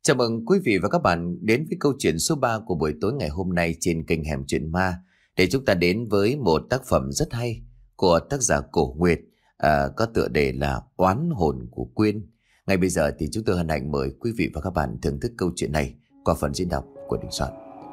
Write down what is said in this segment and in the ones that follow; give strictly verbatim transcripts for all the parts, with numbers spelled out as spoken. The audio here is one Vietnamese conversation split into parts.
Chào mừng quý vị và các bạn đến với câu chuyện số ba của buổi tối ngày hôm nay trên kênh Hẻm Chuyện Ma, để chúng ta đến với một tác phẩm rất hay của tác giả Cổ Nguyệt, à, có tựa đề là Oán Hồn của Quyên. Ngay bây giờ thì chúng tôi hân hạnh mời quý vị và các bạn thưởng thức câu chuyện này qua phần diễn đọc của Đình Soạn.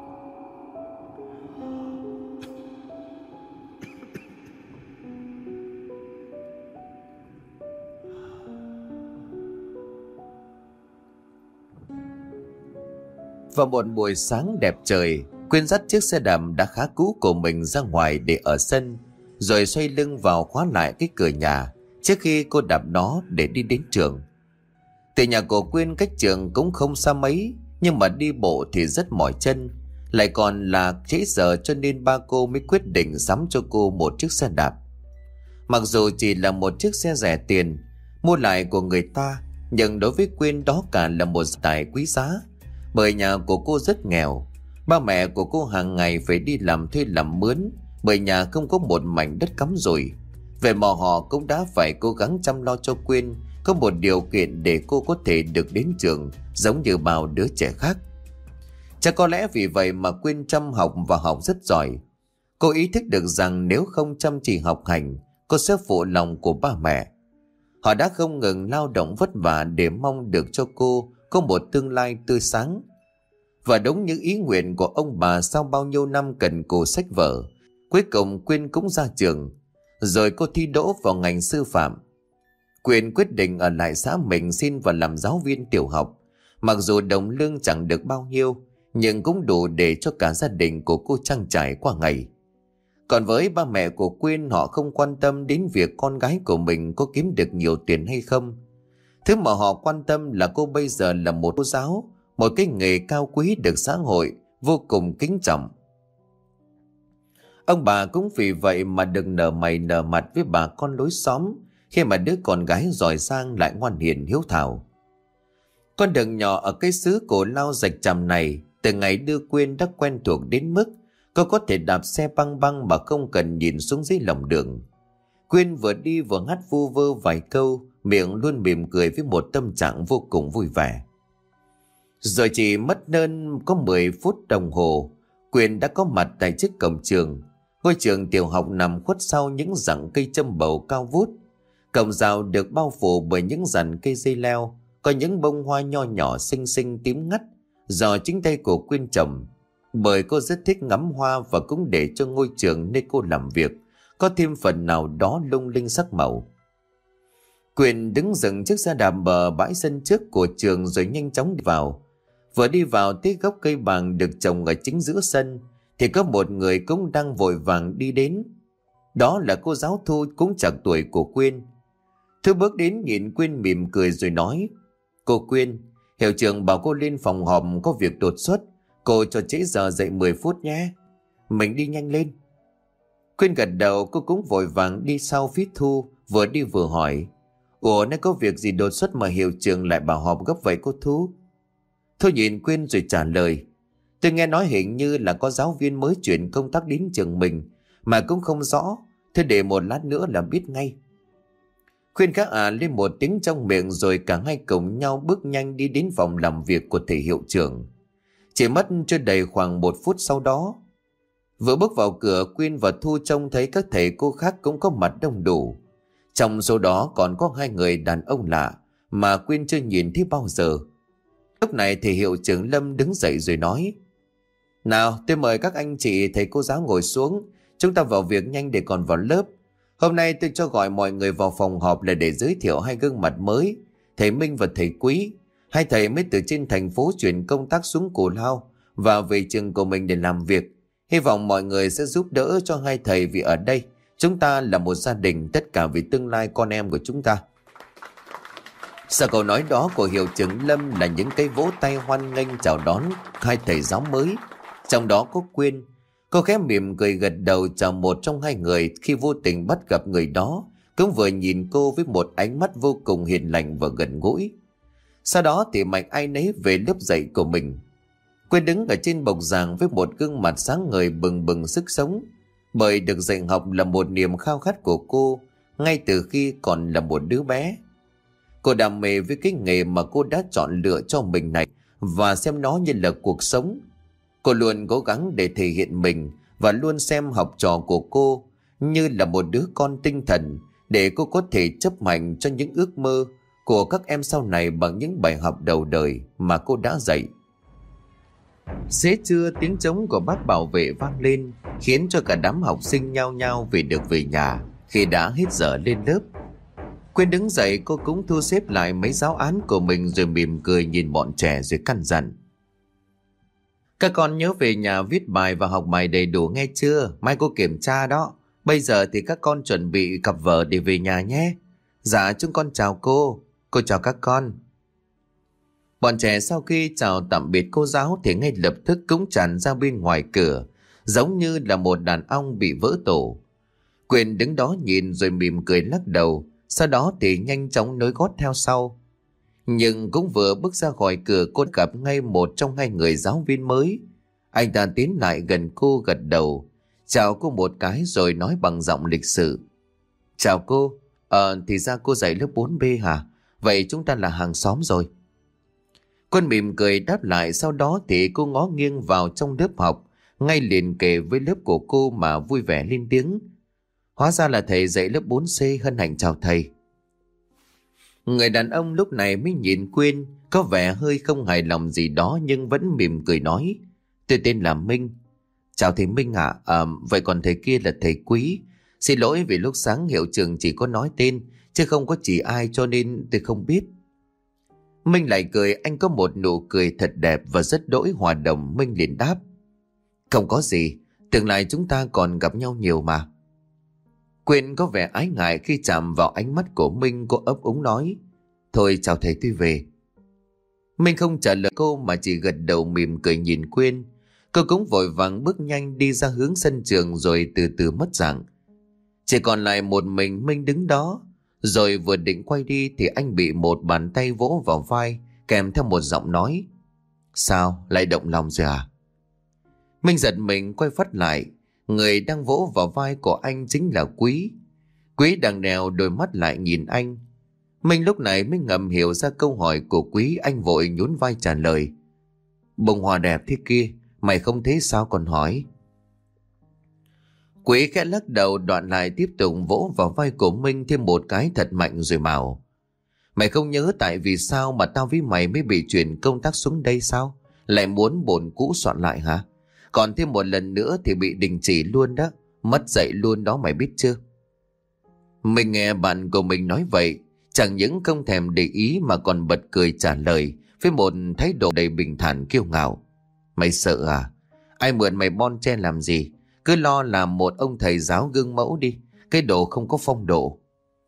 Vào một buổi sáng đẹp trời, Quyên dắt chiếc xe đạp đã khá cũ của mình ra ngoài để ở sân, rồi xoay lưng vào khóa lại cái cửa nhà trước khi cô đạp nó để đi đến trường. Từ nhà của Quyên cách trường cũng không xa mấy, nhưng mà đi bộ thì rất mỏi chân, lại còn là trễ giờ, cho nên ba cô mới quyết định sắm cho cô một chiếc xe đạp. Mặc dù chỉ là một chiếc xe rẻ tiền, mua lại của người ta, nhưng đối với Quyên đó cả là một tài quý giá. Bởi nhà của cô rất nghèo, ba mẹ của cô hàng ngày phải đi làm thuê làm mướn, bởi nhà không có một mảnh đất cắm rủi. Vậy mà họ cũng đã phải cố gắng chăm lo cho Quyên có một điều kiện để cô có thể được đến trường giống như bao đứa trẻ khác. Chắc có lẽ vì vậy mà Quyên chăm học và học rất giỏi. Cô ý thức được rằng nếu không chăm chỉ học hành, cô sẽ phụ lòng của ba mẹ. Họ đã không ngừng lao động vất vả để mong được cho cô có một tương lai tươi sáng. Và đúng như ý nguyện của ông bà sau bao nhiêu năm cần cù sách vở, cuối cùng Quyên cũng ra trường. Rồi cô thi đỗ vào ngành sư phạm. Quyên quyết định ở lại xã mình xin vào làm giáo viên tiểu học. Mặc dù đồng lương chẳng được bao nhiêu, nhưng cũng đủ để cho cả gia đình của cô trang trải qua ngày. Còn với ba mẹ của Quyên, họ không quan tâm đến việc con gái của mình có kiếm được nhiều tiền hay không. Thứ mà họ quan tâm là cô bây giờ là một cô giáo, một cái nghề cao quý được xã hội vô cùng kính trọng. Ông bà cũng vì vậy mà đừng nở mày nở mặt với bà con lối xóm khi mà đứa con gái giỏi giang lại ngoan hiền hiếu thảo. Con đường nhỏ ở cái xứ cổ lao rạch chàm này từ ngày đưa Quyên đã quen thuộc đến mức cô có thể đạp xe băng băng mà không cần nhìn xuống dưới lòng đường. Quyên vừa đi vừa hát vu vơ vài câu, miệng luôn mỉm cười với một tâm trạng vô cùng vui vẻ. Rồi chỉ mất hơn có mười phút đồng hồ, Quyên đã có mặt tại trước cổng trường. Ngôi trường tiểu học nằm khuất sau những rặng cây châm bầu cao vút. Cổng rào được bao phủ bởi những rằn cây dây leo, có những bông hoa nho nhỏ xinh xinh tím ngắt do chính tay của Quyên trồng. Bởi cô rất thích ngắm hoa và cũng để cho ngôi trường nơi cô làm việc có thêm phần nào đó lung linh sắc màu. Quyên đứng dừng chiếc xe đạp bờ bãi sân trước của trường rồi nhanh chóng đi vào. Vừa đi vào tới gốc cây bàng được trồng ở chính giữa sân thì có một người cũng đang vội vàng đi đến. Đó là cô giáo Thu, cũng chạc tuổi của Quyên. Thu bước đến nhìn Quyên mỉm cười rồi nói: "Cô Quyên, hiệu trưởng bảo cô lên phòng họp có việc đột xuất, cô cho trễ giờ dậy mười phút nhé. Mình đi nhanh lên." Quyên gật đầu, cô cũng vội vàng đi sau phía Thu, vừa đi vừa hỏi: "Ủa, nếu có việc gì đột xuất mà hiệu trưởng lại bảo họp gấp vậy cô Thu?" Thu nhìn Quyên rồi trả lời: "Tôi nghe nói hình như là có giáo viên mới chuyển công tác đến trường mình, mà cũng không rõ. Thế để một lát nữa là biết ngay." Quyên khá à lên một tiếng trong miệng, rồi cả hai cùng nhau bước nhanh đi đến phòng làm việc của thầy hiệu trưởng. Chỉ mất chưa đầy khoảng một phút sau đó, vừa bước vào cửa, Quyên và Thu trông thấy các thầy cô khác cũng có mặt đông đủ. Trong số đó còn có hai người đàn ông lạ mà Quyên chưa nhìn thấy bao giờ. Lúc này thầy hiệu trưởng Lâm đứng dậy rồi nói: "Nào, tôi mời các anh chị thầy cô giáo ngồi xuống, chúng ta vào việc nhanh để còn vào lớp. Hôm nay tôi cho gọi mọi người vào phòng họp là để giới thiệu hai gương mặt mới, thầy Minh và thầy Quý. Hai thầy mới từ trên thành phố chuyển công tác xuống Cù Lao và về trường của mình để làm việc. Hy vọng mọi người sẽ giúp đỡ cho hai thầy, vì ở đây chúng ta là một gia đình, tất cả vì tương lai con em của chúng ta." Sau câu nói đó của hiệu trưởng Lâm là những cái vỗ tay hoan nghênh chào đón hai thầy giáo mới. Trong đó có Quyên. Cô khẽ mỉm cười gật đầu chào một trong hai người khi vô tình bắt gặp người đó cũng vừa nhìn cô với một ánh mắt vô cùng hiền lành và gần gũi. Sau đó thì mạnh ai nấy về lớp dạy của mình. Quyên đứng ở trên bục giảng với một gương mặt sáng ngời bừng bừng sức sống, bởi được dạy học là một niềm khao khát của cô ngay từ khi còn là một đứa bé. Cô đam mê với cái nghề mà cô đã chọn lựa cho mình này và xem nó như là cuộc sống. Cô luôn cố gắng để thể hiện mình và luôn xem học trò của cô như là một đứa con tinh thần để cô có thể chấp hành cho những ước mơ của các em sau này bằng những bài học đầu đời mà cô đã dạy. Xế trưa, tiếng trống của bác bảo vệ vang lên khiến cho cả đám học sinh nhao nhao về được về nhà khi đã hết giờ lên lớp. Quyên đứng dậy, cô cũng thu xếp lại mấy giáo án của mình rồi mỉm cười nhìn bọn trẻ rồi căn dặn: các con nhớ về nhà viết bài và học bài đầy đủ nghe chưa? Mai cô kiểm tra đó. Bây giờ thì các con chuẩn bị cặp vở để về nhà nhé. Dạ chúng con chào cô. Cô chào các con. Bọn trẻ sau khi chào tạm biệt cô giáo thì ngay lập tức cũng tràn ra bên ngoài cửa, giống như là một đàn ong bị vỡ tổ. Quyên đứng đó nhìn rồi mỉm cười lắc đầu, sau đó thì nhanh chóng nối gót theo sau. Nhưng cũng vừa bước ra khỏi cửa, cô gặp ngay một trong hai người giáo viên mới. Anh ta tiến lại gần cô, gật đầu chào cô một cái rồi nói bằng giọng lịch sự: chào cô, ờ thì ra cô dạy lớp bốn B hả? Vậy chúng ta là hàng xóm rồi. Quân mỉm cười đáp lại, sau đó thì cô ngó nghiêng vào trong lớp học, ngay liền kề với lớp của cô mà vui vẻ lên tiếng: hóa ra là thầy dạy lớp bốn C, hân hạnh chào thầy. Người đàn ông lúc này mới nhìn Quyên, có vẻ hơi không hài lòng gì đó nhưng vẫn mỉm cười nói: tôi tên là Minh. Chào thầy Minh ạ. À, vậy còn thầy kia là thầy Quý. Xin lỗi vì lúc sáng hiệu trưởng chỉ có nói tên chứ không có chỉ ai cho nên tôi không biết. Minh lại cười, anh có một nụ cười thật đẹp và rất đỗi hòa đồng. Minh liền đáp: không có gì, tương lai chúng ta còn gặp nhau nhiều mà. Quyên có vẻ ái ngại khi chạm vào ánh mắt của Minh, cô ấp úng nói: thôi chào thầy, tôi về. Minh không trả lời cô mà chỉ gật đầu mỉm cười nhìn Quyên. Cô cũng vội vàng bước nhanh đi ra hướng sân trường rồi từ từ mất dạng. Chỉ còn lại một mình Minh đứng đó. Rồi vừa định quay đi thì anh bị một bàn tay vỗ vào vai kèm theo một giọng nói: sao, lại động lòng rồi à? Minh giật mình quay phát lại. Người đang vỗ vào vai của anh chính là Quý. Quý đang đèo đôi mắt lại nhìn anh. Minh lúc này mới ngầm hiểu ra câu hỏi của Quý, anh vội nhún vai trả lời: bông hoa đẹp thế kia, mày không thấy sao còn hỏi? Quý khẽ lắc đầu, đoạn lại tiếp tục vỗ vào vai của Minh thêm một cái thật mạnh rồi bảo: mày không nhớ tại vì sao mà tao với mày mới bị chuyển công tác xuống đây sao? Lại muốn bổn cũ soạn lại hả? Còn thêm một lần nữa thì bị đình chỉ luôn đó, mất dạy luôn đó, mày biết chưa? Mình nghe bạn của mình nói vậy, chẳng những không thèm để ý mà còn bật cười trả lời với một thái độ đầy bình thản kiêu ngạo: mày sợ à? Ai mượn mày bon chen làm gì? Cứ lo làm một ông thầy giáo gương mẫu đi, cái đồ không có phong độ.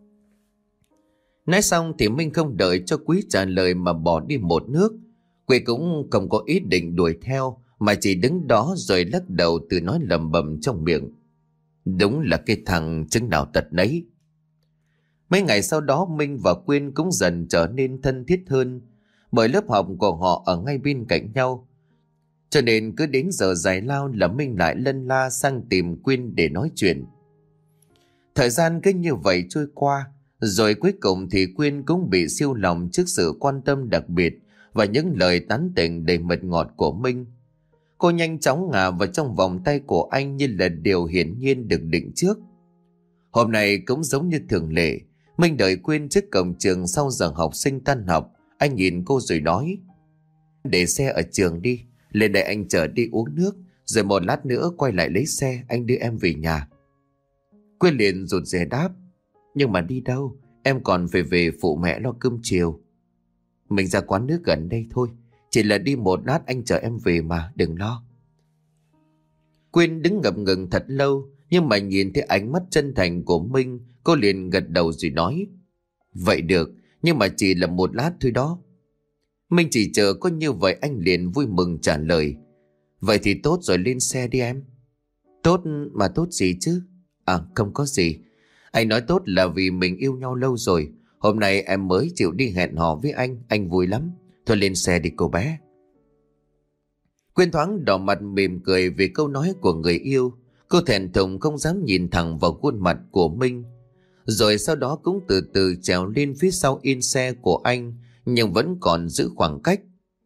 Nói xong thì Minh không đợi cho Quý trả lời mà bỏ đi một nước. Quý cũng không có ý định đuổi theo mà chỉ đứng đó rồi lắc đầu tự nói lầm bầm trong miệng: đúng là cái thằng chứng nào tật nấy. Mấy ngày sau đó Minh và Quyên cũng dần trở nên thân thiết hơn, bởi lớp học của họ ở ngay bên cạnh nhau. Cho nên cứ đến giờ giải lao là Minh lại lân la sang tìm Quyên để nói chuyện. Thời gian cứ như vậy trôi qua, rồi cuối cùng thì Quyên cũng bị siêu lòng trước sự quan tâm đặc biệt và những lời tán tỉnh đầy mật ngọt của Minh. Cô nhanh chóng ngả vào trong vòng tay của anh như là điều hiển nhiên được định trước. Hôm nay cũng giống như thường lệ, Minh đợi Quyên trước cổng trường sau giờ học sinh tan học. Anh nhìn cô rồi nói: để xe ở trường đi, lên đây anh chở đi uống nước, rồi một lát nữa quay lại lấy xe, anh đưa em về nhà. Quyên liền rụt rè đáp: nhưng mà đi đâu, em còn phải về phụ mẹ lo cơm chiều. Mình ra quán nước gần đây thôi, chỉ là đi một lát anh chở em về mà, đừng lo. Quyên đứng ngập ngừng thật lâu, nhưng mà nhìn thấy ánh mắt chân thành của Minh, cô liền gật đầu rồi nói: vậy được, nhưng mà chỉ là một lát thôi đó. Minh chỉ chờ có như vậy anh liền vui mừng trả lời: vậy thì tốt rồi, lên xe đi em. Tốt mà tốt gì chứ? À không có gì, anh nói tốt là vì mình yêu nhau lâu rồi. Hôm nay em mới chịu đi hẹn hò với anh, anh vui lắm. Thôi lên xe đi cô bé. Quyên thoáng đỏ mặt mỉm cười vì câu nói của người yêu. Cô thẹn thùng không dám nhìn thẳng vào khuôn mặt của Minh. Rồi sau đó cũng từ từ trèo lên phía sau yên xe của anh, nhưng vẫn còn giữ khoảng cách.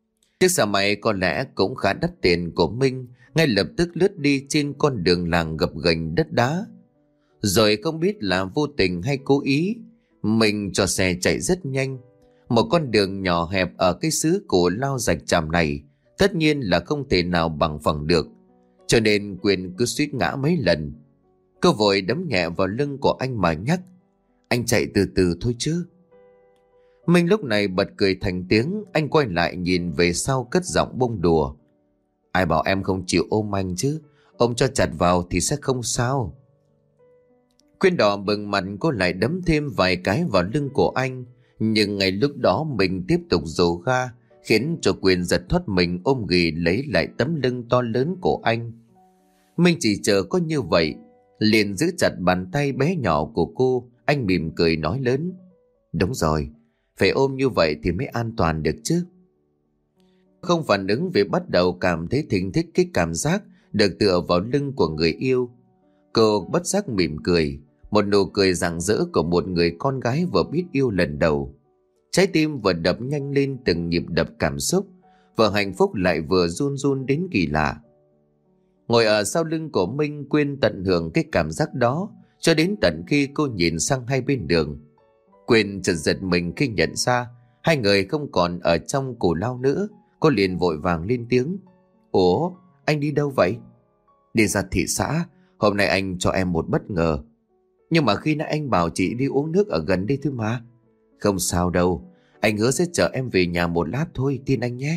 Chiếc xe máy có lẽ cũng khá đắt tiền của Minh ngay lập tức lướt đi trên con đường làng gập ghềnh đất đá. Rồi không biết là vô tình hay cố ý, mình cho xe chạy rất nhanh. Một con đường nhỏ hẹp ở cái xứ cổ lao rạch chàm này tất nhiên là không thể nào bằng phẳng được, cho nên Quyên cứ suýt ngã mấy lần. Cô vội đấm nhẹ vào lưng của anh mà nhắc: "Anh chạy từ từ thôi chứ." Minh lúc này bật cười thành tiếng. Anh quay lại nhìn về sau cất giọng bông đùa: "Ai bảo em không chịu ôm anh chứ, ôm cho chặt vào thì sẽ không sao." Quyên đỏ bừng mặt, cô lại đấm thêm vài cái vào lưng của anh. Nhưng ngay lúc đó mình tiếp tục dồ ga, khiến cho Quyên giật thoát mình ôm ghì lấy lại tấm lưng to lớn của anh. Mình chỉ chờ có như vậy, liền giữ chặt bàn tay bé nhỏ của cô. Anh mỉm cười nói lớn: "Đúng rồi, phải ôm như vậy thì mới an toàn được chứ." Không phản ứng vì bắt đầu cảm thấy thỉnh thích cái cảm giác được tựa vào lưng của người yêu. Cô bất giác mỉm cười, một nụ cười rạng rỡ của một người con gái vừa biết yêu lần đầu. Trái tim vừa đập nhanh lên từng nhịp đập cảm xúc, vừa hạnh phúc lại vừa run run đến kỳ lạ. Ngồi ở sau lưng của Minh, Quyên tận hưởng cái cảm giác đó cho đến tận khi cô nhìn sang hai bên đường. Quyên chợt giật mình khi nhận ra hai người không còn ở trong cù lao nữa. Cô liền vội vàng lên tiếng: "Ủa, anh đi đâu vậy?" "Đi ra thị xã, hôm nay anh cho em một bất ngờ." "Nhưng mà khi nãy anh bảo chị đi uống nước ở gần đây thôi mà." "Không sao đâu, anh hứa sẽ chở em về nhà một lát thôi, tin anh nhé."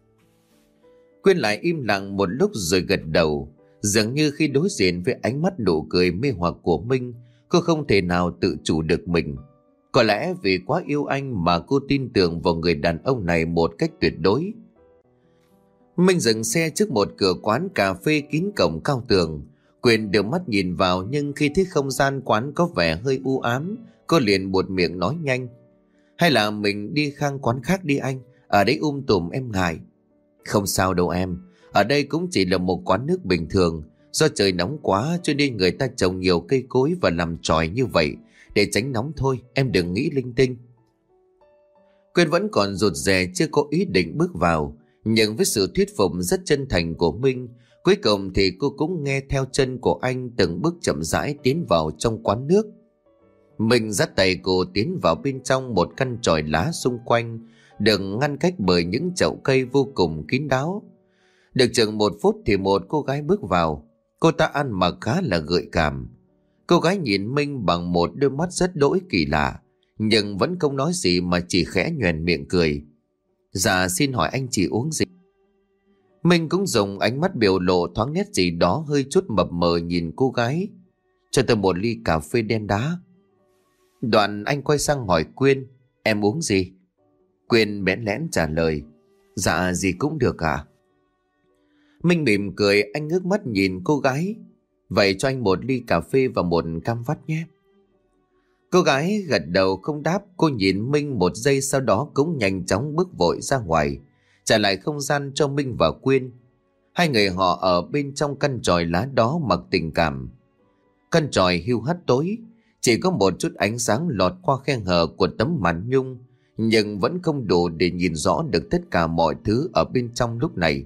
Quyên lại im lặng một lúc rồi gật đầu. Dường như khi đối diện với ánh mắt nụ cười mê hoặc của Minh, cô không thể nào tự chủ được mình. Có lẽ vì quá yêu anh mà cô tin tưởng vào người đàn ông này một cách tuyệt đối. Minh dừng xe trước một cửa quán cà phê kín cổng cao tường. Quyên đưa mắt nhìn vào, nhưng khi thấy không gian quán có vẻ hơi u ám, cô liền buột miệng nói nhanh: "Hay là mình đi sang quán khác đi anh, ở đây um tùm em ngại." "Không sao đâu em, ở đây cũng chỉ là một quán nước bình thường. Do trời nóng quá cho nên người ta trồng nhiều cây cối và làm chòi như vậy để tránh nóng thôi, em đừng nghĩ linh tinh." Quyên vẫn còn rụt rè chưa có ý định bước vào, nhưng với sự thuyết phục rất chân thành của Minh, cuối cùng thì cô cũng nghe theo chân của anh từng bước chậm rãi tiến vào trong quán nước. Minh dắt tay cô tiến vào bên trong một căn chòi lá xung quanh, được ngăn cách bởi những chậu cây vô cùng kín đáo. Được chừng một phút thì một cô gái bước vào. Cô ta ăn mặc khá là gợi cảm. Cô gái nhìn Minh bằng một đôi mắt rất đỗi kỳ lạ, nhưng vẫn không nói gì mà chỉ khẽ nhoẻn miệng cười: "Dạ xin hỏi anh chị uống gì?" Minh cũng dùng ánh mắt biểu lộ thoáng nét gì đó hơi chút mập mờ nhìn cô gái: "Cho tôi một ly cà phê đen đá." Đoạn anh quay sang hỏi Quyên: "Em uống gì?" Quyên bẽn lẽn trả lời: "Dạ gì cũng được ạ." Minh mỉm cười, anh ngước mắt nhìn cô gái: "Vậy cho anh một ly cà phê và một cam vắt nhé." Cô gái gật đầu không đáp. Cô nhìn Minh một giây, sau đó cũng nhanh chóng bước vội ra ngoài, trả lại không gian cho Minh và Quyên. Hai người họ ở bên trong căn chòi lá đó mặc tình cảm. Căn chòi hiu hắt tối, chỉ có một chút ánh sáng lọt qua khe hở của tấm màn nhung, nhưng vẫn không đủ để nhìn rõ được tất cả mọi thứ ở bên trong lúc này.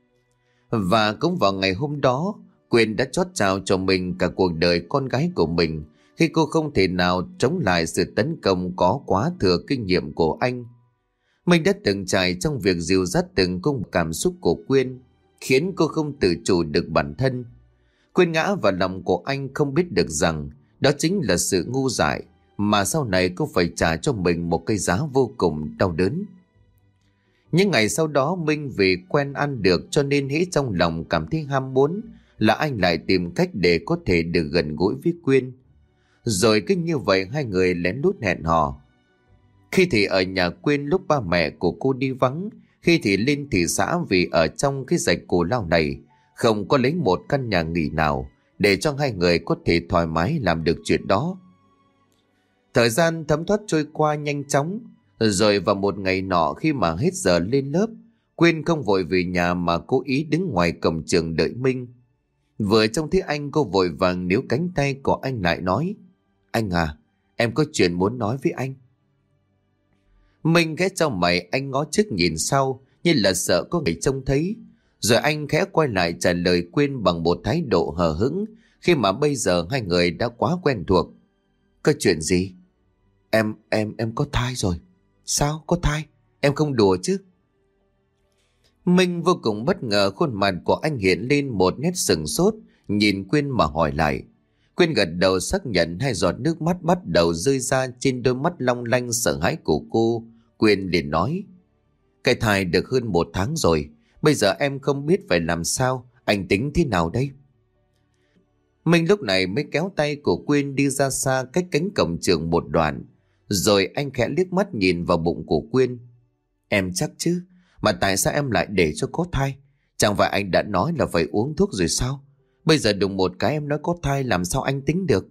Và cũng vào ngày hôm đó, Quyên đã chót chào cho mình cả cuộc đời con gái của mình, khi cô không thể nào chống lại sự tấn công có quá thừa kinh nghiệm của anh. Mình đã từng trải trong việc dìu dắt từng cung cảm xúc của Quyên, khiến cô không tự chủ được bản thân. Quyên ngã vào lòng của anh, không biết được rằng đó chính là sự ngu dại mà sau này cô phải trả cho mình một cái giá vô cùng đau đớn. Những ngày sau đó, Minh vì quen ăn được cho nên hễ trong lòng cảm thấy ham muốn là anh lại tìm cách để có thể được gần gũi với Quyên. Rồi cứ như vậy hai người lén lút hẹn hò. Khi thì ở nhà Quyên lúc ba mẹ của cô đi vắng, khi thì lên thị xã, vì ở trong cái rạch cổ lao này không có lấy một căn nhà nghỉ nào để cho hai người có thể thoải mái làm được chuyện đó. Thời gian thấm thoát trôi qua nhanh chóng. Rồi vào một ngày nọ, khi mà hết giờ lên lớp, Quyên không vội về nhà mà cố ý đứng ngoài cổng trường đợi Minh. Vừa trông thấy anh, cô vội vàng níu cánh tay của anh lại nói: "Anh à, em có chuyện muốn nói với anh." Minh ghé trong mày, anh ngó trước nhìn sau, như là sợ có người trông thấy. Rồi anh khẽ quay lại trả lời Quyên bằng một thái độ hờ hững, khi mà bây giờ hai người đã quá quen thuộc. Có chuyện gì? Em, em, em có thai rồi. Sao? Có thai? Em không đùa chứ? Minh vô cùng bất ngờ, khuôn mặt của anh hiện lên một nét sừng sốt, nhìn Quyên mà hỏi lại. Quyên gật đầu xác nhận, hai giọt nước mắt bắt đầu rơi ra trên đôi mắt long lanh sợ hãi của cô. Quyên liền nói: Cái thai được hơn một tháng rồi, bây giờ em không biết phải làm sao, anh tính thế nào đây? Minh lúc này mới kéo tay của Quyên đi ra xa cách cánh cổng trường một đoạn, rồi anh khẽ liếc mắt nhìn vào bụng của Quyên. Em chắc chứ, mà tại sao em lại để cho có thai? Chẳng phải anh đã nói là phải uống thuốc rồi sao? Bây giờ đùng một cái em nói có thai, làm sao anh tính được?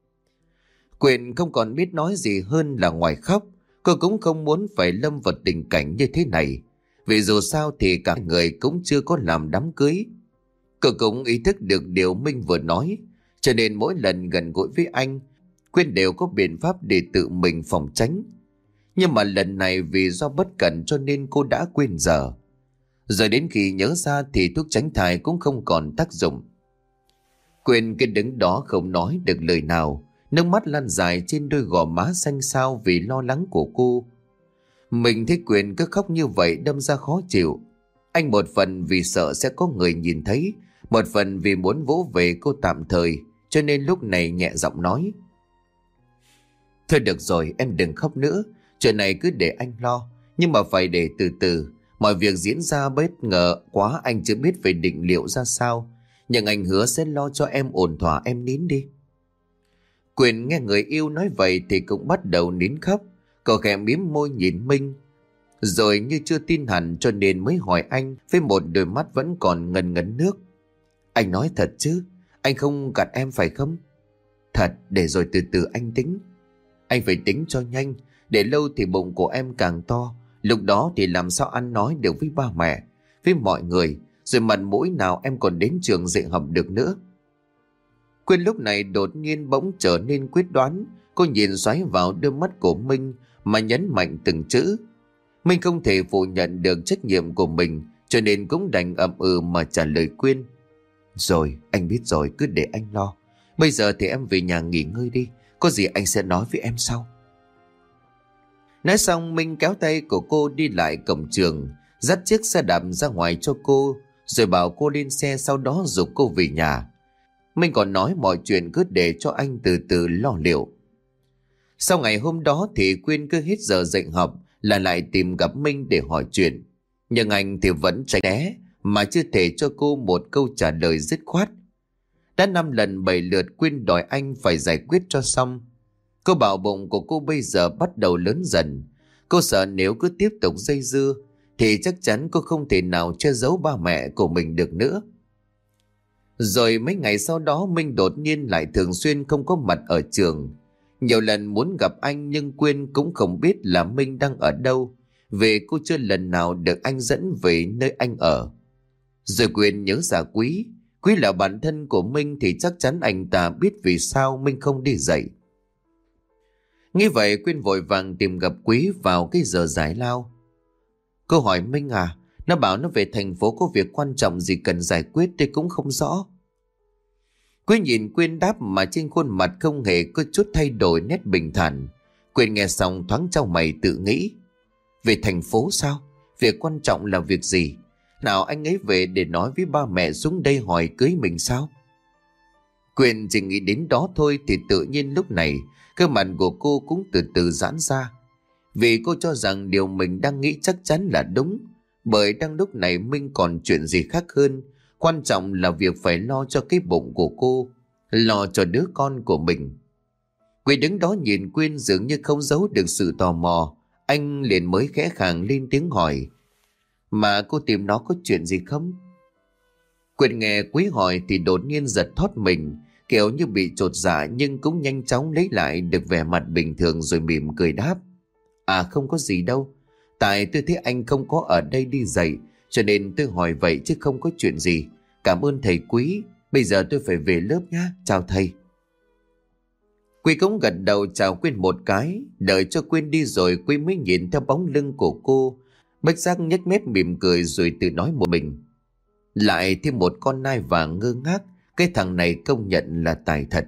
Quyên không còn biết nói gì hơn là ngoài khóc. Cô cũng không muốn phải lâm vào tình cảnh như thế này, vì dù sao thì cả người cũng chưa có làm đám cưới. Cô cũng ý thức được điều Minh vừa nói, cho nên mỗi lần gần gũi với anh, Quyên đều có biện pháp để tự mình phòng tránh. Nhưng mà lần này vì do bất cẩn cho nên cô đã quên dở. Rồi đến khi nhớ ra thì thuốc tránh thai cũng không còn tác dụng. Quyên cứ đứng đó không nói được lời nào, nước mắt lan dài trên đôi gò má xanh xao vì lo lắng của cô. Mình thấy Quyên cứ khóc như vậy đâm ra khó chịu. Anh một phần vì sợ sẽ có người nhìn thấy, một phần vì muốn vỗ về cô tạm thời, cho nên lúc này nhẹ giọng nói: Thôi được rồi, em đừng khóc nữa, chuyện này cứ để anh lo, nhưng mà phải để từ từ. Mọi việc diễn ra bất ngờ quá, anh chưa biết phải định liệu ra sao, nhưng anh hứa sẽ lo cho em ổn thỏa, em nín đi. Quyên nghe người yêu nói vậy thì cũng bắt đầu nín khóc. Cậu khẽ mím môi nhìn Minh, rồi như chưa tin hẳn cho nên mới hỏi anh với một đôi mắt vẫn còn ngần ngấn nước: Anh nói thật chứ? Anh không gạt em phải không? Thật, để rồi từ từ anh tính. Anh phải tính cho nhanh, để lâu thì bụng của em càng to. Lúc đó thì làm sao ăn nói được với ba mẹ, với mọi người, rồi mặt mũi nào em còn đến trường dạy học được nữa. Quyên lúc này đột nhiên bỗng trở nên quyết đoán. Cô nhìn xoáy vào đôi mắt của Minh mà nhấn mạnh từng chữ. Minh không thể phủ nhận được trách nhiệm của mình, cho nên cũng đành ậm ừ mà trả lời Quyên: Rồi, anh biết rồi, cứ để anh lo. Bây giờ thì em về nhà nghỉ ngơi đi, có gì anh sẽ nói với em sau. Nói xong, Minh kéo tay của cô đi lại cổng trường, dắt chiếc xe đạp ra ngoài cho cô, rồi bảo cô lên xe, sau đó giục cô về nhà. Minh còn nói mọi chuyện cứ để cho anh từ từ lo liệu. Sau ngày hôm đó thì Quyên cứ hết giờ dạy học là lại tìm gặp Minh để hỏi chuyện. Nhưng anh thì vẫn tránh né, mà chưa thể cho cô một câu trả lời dứt khoát. Đã năm lần bảy lượt Quyên đòi anh phải giải quyết cho xong. Cô bảo bụng của cô bây giờ bắt đầu lớn dần. Cô sợ nếu cứ tiếp tục dây dưa thì chắc chắn cô không thể nào che giấu ba mẹ của mình được nữa. Rồi mấy ngày sau đó Minh đột nhiên lại thường xuyên không có mặt ở trường. Nhiều lần muốn gặp anh nhưng Quyên cũng không biết là Minh đang ở đâu, vì cô chưa lần nào được anh dẫn về nơi anh ở. Rồi Quyên nhớ ra Quý. Quý là bạn thân của Minh thì chắc chắn anh ta biết vì sao Minh không đi dạy. Nghĩ vậy Quyên vội vàng tìm gặp Quý vào cái giờ giải lao. Cô hỏi Minh à, nó bảo nó về thành phố có việc quan trọng gì cần giải quyết thì cũng không rõ. Quý nhìn Quyên đáp mà trên khuôn mặt không hề có chút thay đổi nét bình thản. Quyên nghe xong thoáng chau mày tự nghĩ: Về thành phố sao? Việc quan trọng là việc gì? Nào anh ấy về để nói với ba mẹ xuống đây hỏi cưới mình sao? Quyên chỉ nghĩ đến đó thôi thì tự nhiên lúc này cơ mặt của cô cũng từ từ giãn ra. Vì cô cho rằng điều mình đang nghĩ chắc chắn là đúng. Bởi đang lúc này Minh còn chuyện gì khác hơn. Quan trọng là việc phải lo cho cái bụng của cô, lo cho đứa con của mình. Quỳ đứng đó nhìn Quyên dường như không giấu được sự tò mò. Anh liền mới khẽ khàng lên tiếng hỏi: Mà cô tìm nó có chuyện gì không? Quyên nghe Quý hỏi thì đột nhiên giật thót mình, kiểu như bị chột dạ, nhưng cũng nhanh chóng lấy lại được vẻ mặt bình thường rồi mỉm cười đáp: À không có gì đâu. Tại tôi thấy anh không có ở đây đi dạy, cho nên tôi hỏi vậy chứ không có chuyện gì. Cảm ơn thầy Quý. Bây giờ tôi phải về lớp nhé. Chào thầy. Quý cũng gật đầu chào Quyên một cái. Đợi cho Quyên đi rồi Quý mới nhìn theo bóng lưng của cô Bách giác nhếch mép mỉm cười rồi tự nói một mình. Lại thêm một con nai vàng ngơ ngác, cái thằng này công nhận là tài thật.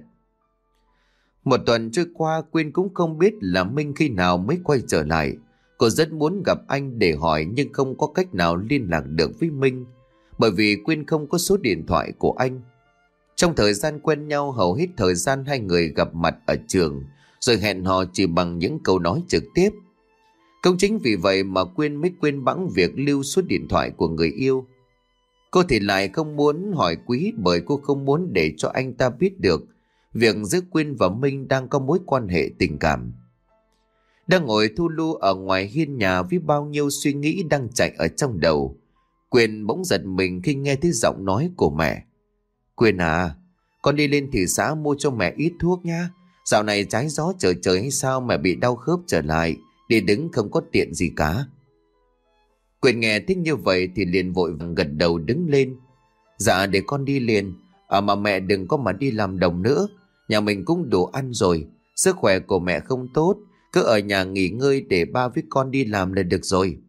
Một tuần trôi qua, Quyên cũng không biết là Minh khi nào mới quay trở lại. Cô rất muốn gặp anh để hỏi nhưng không có cách nào liên lạc được với Minh, bởi vì Quyên không có số điện thoại của anh. Trong thời gian quen nhau, hầu hết thời gian hai người gặp mặt ở trường, rồi hẹn hò chỉ bằng những câu nói trực tiếp. Cũng chính vì vậy mà Quyên mới quên bẵng việc lưu số điện thoại của người yêu. Cô thì lại không muốn hỏi Quý, bởi cô không muốn để cho anh ta biết được việc giữa Quyên và Minh đang có mối quan hệ tình cảm. Đang ngồi thu lu ở ngoài hiên nhà với bao nhiêu suy nghĩ đang chạy ở trong đầu, Quyên bỗng giật mình khi nghe thấy giọng nói của mẹ. Quyên à, con đi lên thị xã mua cho mẹ ít thuốc nha. Dạo này trái gió trời trời hay sao mẹ bị đau khớp trở lại, đi đứng không có tiện gì cả. Quyên nghe thích như vậy thì liền vội vàng gật đầu đứng lên. Dạ để con đi liền. À mà mẹ đừng có mà đi làm đồng nữa. Nhà mình cũng đủ ăn rồi. Sức khỏe của mẹ không tốt, cứ ở nhà nghỉ ngơi để ba với con đi làm là được rồi.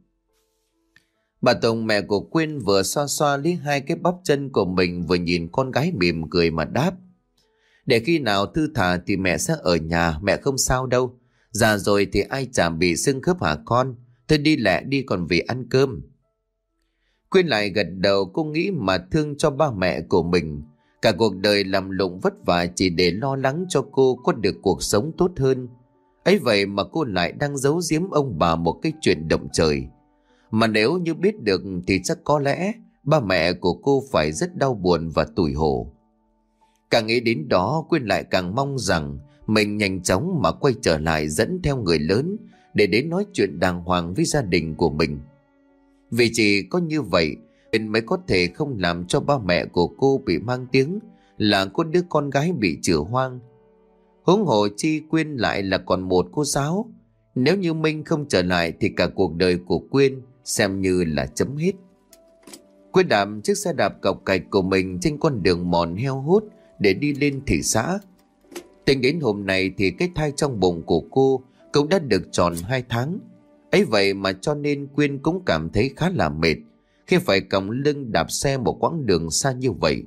Bà Tùng, mẹ của Quyên, vừa xoa xoa lấy hai cái bắp chân của mình, vừa nhìn con gái mỉm cười mà đáp. Để khi nào thư thả thì mẹ sẽ ở nhà, mẹ không sao đâu. Già rồi thì ai chả bị xương khớp hả con? Thôi đi lẹ đi còn về ăn cơm. Quyên lại gật đầu. Cô nghĩ mà thương cho ba mẹ của mình. Cả cuộc đời làm lụng vất vả chỉ để lo lắng cho cô có được cuộc sống tốt hơn. Ấy vậy mà cô lại đang giấu giếm ông bà một cái chuyện động trời. Mà nếu như biết được thì chắc có lẽ ba mẹ của cô phải rất đau buồn và tủi hổ. Càng nghĩ đến đó, Quyên lại càng mong rằng mình nhanh chóng mà quay trở lại dẫn theo người lớn để đến nói chuyện đàng hoàng với gia đình của mình. Vì chỉ có như vậy Quyên mới có thể không làm cho ba mẹ của cô bị mang tiếng là có đứa con gái bị chửa hoang. Huống hồ chi Quyên lại là còn một cô giáo. Nếu như Minh không trở lại thì cả cuộc đời của Quyên xem như là chấm hết. Quyên đạp chiếc xe đạp cọc cạch của mình trên con đường mòn heo hút để đi lên thị xã. Tính đến hôm nay thì cái thai trong bụng của cô cũng đã được tròn hai tháng. Ấy vậy mà cho nên Quyên cũng cảm thấy khá là mệt khi phải còng lưng đạp xe một quãng đường xa như vậy.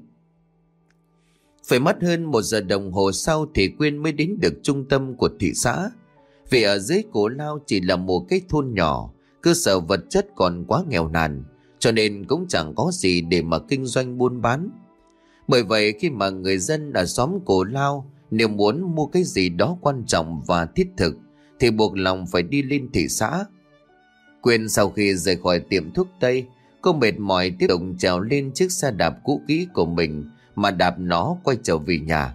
Phải mất hơn một giờ đồng hồ sau thì Quyên mới đến được trung tâm của thị xã. Vì ở dưới Cổ Lao chỉ là một cái thôn nhỏ, cơ sở vật chất còn quá nghèo nàn, cho nên cũng chẳng có gì để mà kinh doanh buôn bán. Bởi vậy khi mà người dân ở xóm Cổ Lao nếu muốn mua cái gì đó quan trọng và thiết thực thì buộc lòng phải đi lên thị xã. Quyên sau khi rời khỏi tiệm thuốc tây, cô mệt mỏi tiếp tục trèo lên chiếc xe đạp cũ kỹ của mình mà đạp nó quay trở về nhà.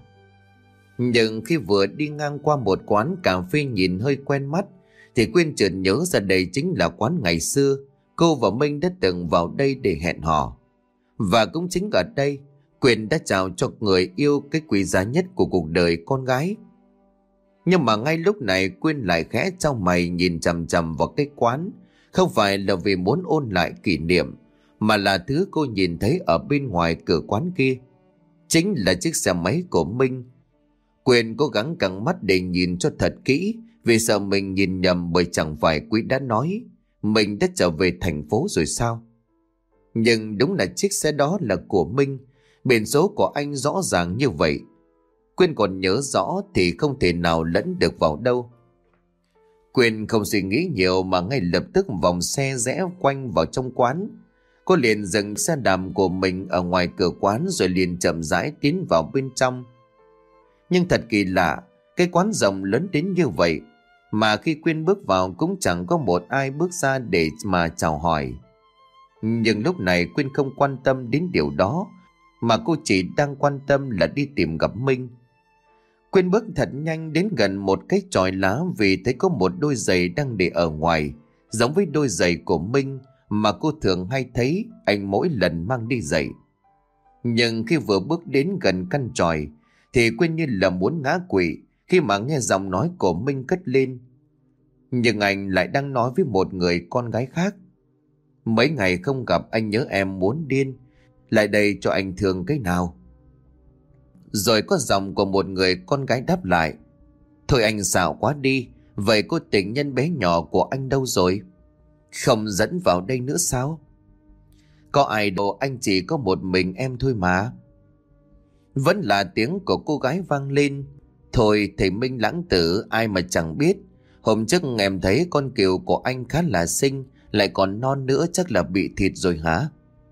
Nhưng khi vừa đi ngang qua một quán cà phê nhìn hơi quen mắt thì Quyên chợt nhớ ra đây chính là quán ngày xưa cô và Minh đã từng vào đây để hẹn hò. Và cũng chính ở đây Quyên đã chào cho người yêu cái quý giá nhất của cuộc đời con gái. Nhưng mà ngay lúc này Quyên lại khẽ chau mày nhìn chằm chằm vào cái quán, không phải là vì muốn ôn lại kỷ niệm, mà là thứ cô nhìn thấy ở bên ngoài cửa quán kia chính là chiếc xe máy của Minh. Quyên cố gắng căng mắt để nhìn cho thật kỹ, vì sợ mình nhìn nhầm, bởi chẳng phải Quý đã nói mình đã trở về thành phố rồi sao? Nhưng đúng là chiếc xe đó là của Minh, biển số của anh rõ ràng như vậy. Quyên còn nhớ rõ thì không thể nào lẫn được vào đâu. Quyên không suy nghĩ nhiều mà ngay lập tức vòng xe rẽ quanh vào trong quán. Cô liền dừng xe đạp của mình ở ngoài cửa quán rồi liền chậm rãi tiến vào bên trong. Nhưng thật kỳ lạ, cái quán rộng lớn đến như vậy mà khi Quyên bước vào cũng chẳng có một ai bước ra để mà chào hỏi. Nhưng lúc này Quyên không quan tâm đến điều đó, mà cô chỉ đang quan tâm là đi tìm gặp Minh. Quyên bước thật nhanh đến gần một cái chòi lá vì thấy có một đôi giày đang để ở ngoài, giống với đôi giày của Minh mà cô thường hay thấy anh mỗi lần mang đi giày. Nhưng khi vừa bước đến gần căn chòi thì Quyên như là muốn ngã quỵ khi mà nghe giọng nói của Minh cất lên. Nhưng anh lại đang nói với một người con gái khác. Mấy ngày không gặp anh nhớ em muốn điên, lại đây cho anh thương cái nào. Rồi có giọng của một người con gái đáp lại. Thôi anh xạo quá đi, vậy cô tình nhân bé nhỏ của anh đâu rồi? Không dẫn vào đây nữa sao? Có ai đâu, anh chỉ có một mình em thôi mà. Vẫn là tiếng của cô gái vang lên. Thôi thầy Minh lãng tử, ai mà chẳng biết. Hôm trước em thấy con cừu của anh khá là xinh, lại còn non nữa, chắc là bị thịt rồi hả?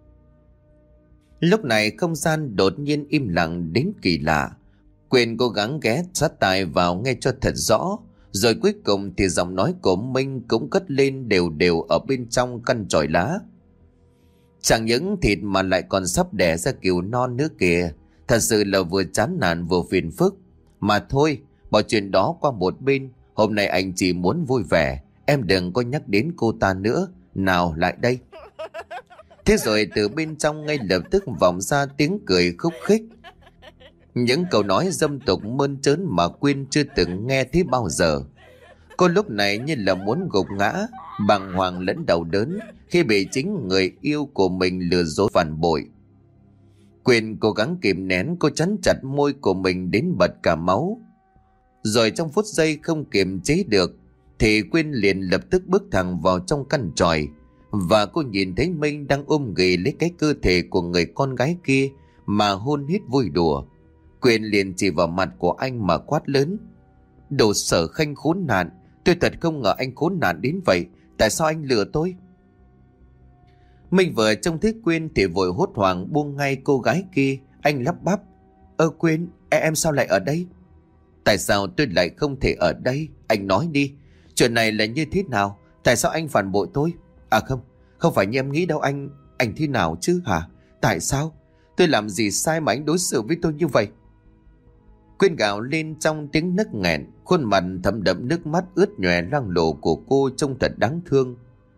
Lúc này không gian đột nhiên im lặng đến kỳ lạ. Quyền cố gắng ghé sát tai vào nghe cho thật rõ. Rồi cuối cùng thì giọng nói của Minh cũng cất lên đều đều ở bên trong căn chòi lá. Chẳng những thịt mà lại còn sắp đẻ ra cừu non nữa kìa. Thật sự là vừa chán nản vừa phiền phức. Mà thôi, bỏ chuyện đó qua một bên. Hôm nay anh chỉ muốn vui vẻ. Em đừng có nhắc đến cô ta nữa. Nào lại đây. Thế rồi từ bên trong ngay lập tức vọng ra tiếng cười khúc khích. Những câu nói dâm tục mơn trớn mà Quyên chưa từng nghe thấy bao giờ. Cô lúc này như là muốn gục ngã, bàng hoàng lẫn đau đớn khi bị chính người yêu của mình lừa dối phản bội. Quyên cố gắng kìm nén, cô chắn chặt môi của mình đến bật cả máu. Rồi trong phút giây không kiềm chế được thì Quyên liền lập tức bước thẳng vào trong căn tròi. Và cô nhìn thấy Minh đang ôm ghì lấy cái cơ thể của người con gái kia mà hôn hít vui đùa. Quyên liền chỉ vào mặt của anh mà quát lớn: Đồ Sở Khanh khốn nạn! Tôi thật không ngờ anh khốn nạn đến vậy. Tại sao anh lừa tôi? Minh vừa trông thấy Quyên thì vội hốt hoảng buông ngay cô gái kia. Anh lắp bắp: Ơ Quyên, em sao lại ở đây? Tại sao tôi lại không thể ở đây? Anh nói đi, chuyện này là như thế nào? Tại sao anh phản bội tôi? À không, không phải như em nghĩ đâu anh. Anh thế nào chứ hả? Tại sao? Tôi làm gì sai mà anh đối xử với tôi như vậy? Quyên gào lên trong tiếng nấc nghẹn, khuôn mặt thấm đẫm nước mắt ướt nhòe loang lổ của cô trông thật đáng thương.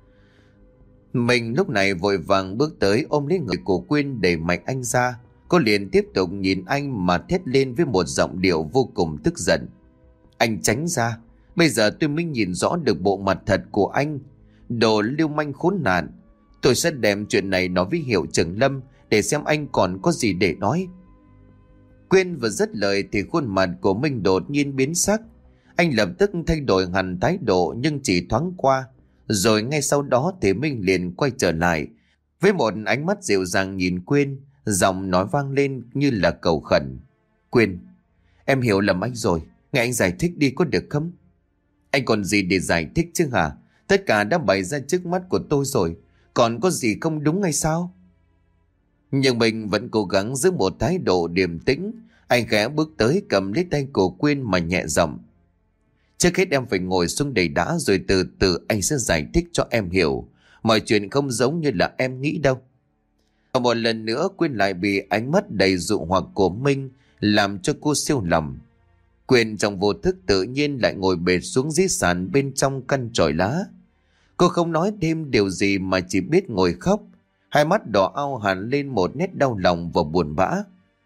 Mình lúc này vội vàng bước tới ôm lấy người của Quyên đẩy mạnh anh ra. Cô liền tiếp tục nhìn anh mà thét lên với một giọng điệu vô cùng tức giận: Anh tránh ra, bây giờ tôi mới nhìn rõ được bộ mặt thật của anh. Đồ lưu manh khốn nạn! Tôi sẽ đem chuyện này nói với hiệu trưởng Lâm để xem anh còn có gì để nói. Quyên vừa dứt lời thì khuôn mặt của Minh đột nhiên biến sắc. Anh lập tức thay đổi hẳn thái độ, nhưng chỉ thoáng qua. Rồi ngay sau đó thì Minh liền quay trở lại với một ánh mắt dịu dàng nhìn Quyên, giọng nói vang lên như là cầu khẩn: Quyên, em hiểu lầm anh rồi, nghe anh giải thích đi có được không? Anh còn gì để giải thích chứ hả? Tất cả đã bày ra trước mắt của tôi rồi, còn có gì không đúng hay sao? Nhưng mình vẫn cố gắng giữ một thái độ điềm tĩnh. Anh khẽ bước tới cầm lấy tay của Quyên mà nhẹ giọng: Trước hết em phải ngồi xuống đây đã, rồi từ từ anh sẽ giải thích cho em hiểu. Mọi chuyện không giống như là em nghĩ đâu. Và một lần nữa Quyên lại bị ánh mắt đầy dụ hoặc của Minh làm cho cô siêu lòng. Quyên trong vô thức tự nhiên lại ngồi bệt xuống dưới sàn bên trong căn chòi lá. Cô không nói thêm điều gì mà chỉ biết ngồi khóc, hai mắt đỏ au hẳn lên một nét đau lòng và buồn bã.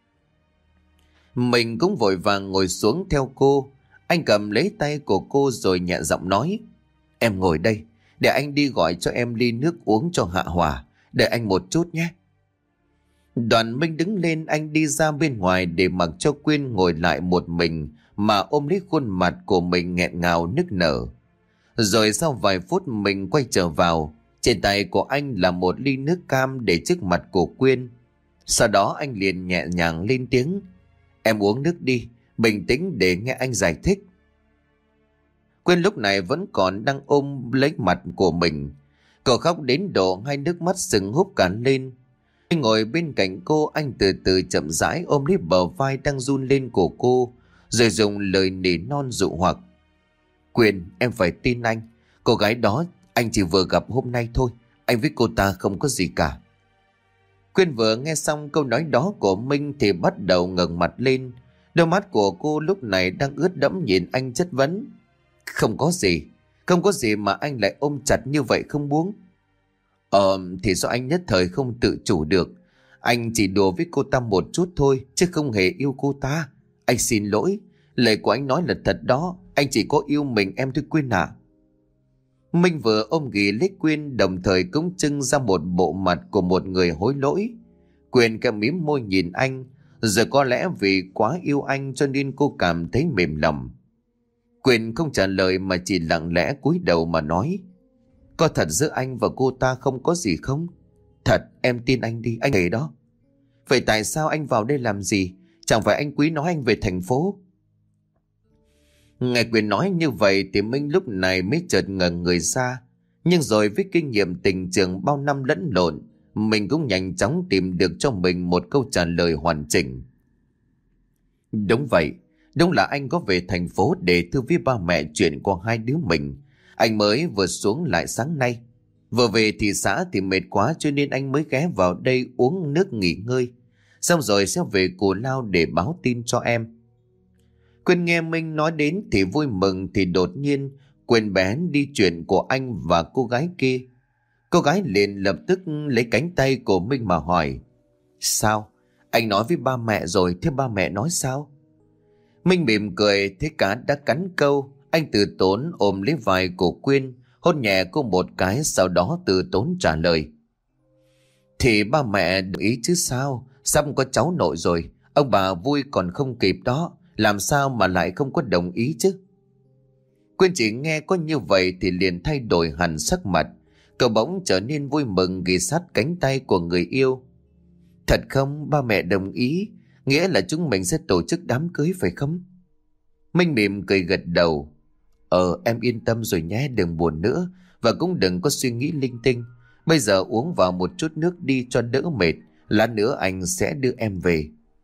Mình cũng vội vàng ngồi xuống theo cô. Anh cầm lấy tay của cô rồi nhẹ giọng nói: Em ngồi đây, để anh đi gọi cho em ly nước uống cho hạ hỏa. Đợi anh một chút nhé. Đoàn Minh đứng lên, anh đi ra bên ngoài để mặc cho Quyên ngồi lại một mình mà ôm lấy khuôn mặt của mình nghẹn ngào nức nở. Rồi sau vài phút mình quay trở vào. Trên tay của anh là một ly nước cam để trước mặt của Quyên. Sau đó anh liền nhẹ nhàng lên tiếng: Em uống nước đi, bình tĩnh để nghe anh giải thích. Quyên lúc này vẫn còn đang ôm lấy mặt của mình. Cậu khóc đến độ hai nước mắt sưng húp cả lên. Anh ngồi bên cạnh cô, anh từ từ chậm rãi ôm lấy bờ vai đang run lên của cô, rồi dùng lời nỉ non dụ hoặc: Quyên, em phải tin anh. Cô gái đó anh chỉ vừa gặp hôm nay thôi. Anh với cô ta không có gì cả. Quyên vừa nghe xong câu nói đó của Minh thì bắt đầu ngẩng mặt lên. Đôi mắt của cô lúc này đang ướt đẫm nhìn anh chất vấn: Không có gì. Không có gì mà anh lại ôm chặt như vậy không buông? Ờ thì do anh nhất thời không tự chủ được. Anh chỉ đùa với cô ta một chút thôi, chứ không hề yêu cô ta. Anh xin lỗi. Lời của anh nói là thật đó. Anh chỉ có yêu mình em thôi Quyên à. Minh vừa ôm ghì lấy Quyên, đồng thời cũng trưng ra một bộ mặt của một người hối lỗi. Quyên cái mím môi nhìn anh. Giờ có lẽ vì quá yêu anh cho nên cô cảm thấy mềm lòng. Quyên không trả lời mà chỉ lặng lẽ cúi đầu mà nói: Có thật giữa anh và cô ta không có gì không? Thật, em tin anh đi, anh ấy đó. Vậy tại sao anh vào đây làm gì? Chẳng phải anh Quý nói anh về thành phố? Nghe Quyền nói như vậy thì Minh lúc này mới chợt ngẩn người ra. Nhưng rồi với kinh nghiệm tình trường bao năm lẫn lộn, mình cũng nhanh chóng tìm được cho mình một câu trả lời hoàn chỉnh. Đúng vậy, đúng là anh có về thành phố để thư với ba mẹ chuyện của hai đứa mình. Anh mới vừa xuống lại sáng nay. Vừa về thị xã thì mệt quá cho nên anh mới ghé vào đây uống nước nghỉ ngơi. Xong rồi sẽ về Cù Lao để báo tin cho em. Quyên nghe Minh nói đến thì vui mừng thì đột nhiên Quyên bén đi chuyện của anh và cô gái kia. Cô gái liền lập tức lấy cánh tay của Minh mà hỏi: Sao? Anh nói với ba mẹ rồi, thế ba mẹ nói sao? Minh mỉm cười, thế cá đã cắn câu. Anh từ tốn ôm lấy vai của Quyên, hôn nhẹ cô một cái, sau đó từ tốn trả lời: Thì ba mẹ đồng ý chứ sao? Sắp có cháu nội rồi, ông bà vui còn không kịp đó, làm sao mà lại không có đồng ý chứ? Quyên chỉ nghe có như vậy thì liền thay đổi hẳn sắc mặt. Cậu bỗng trở nên vui mừng ghi sát cánh tay của người yêu. Thật không, ba mẹ đồng ý, nghĩa là chúng mình sẽ tổ chức đám cưới phải không? Minh mỉm cười gật đầu. Ờ, em yên tâm rồi nhé, đừng buồn nữa, và cũng đừng có suy nghĩ linh tinh. Bây giờ uống vào một chút nước đi cho đỡ mệt, lát nữa anh sẽ đưa em về.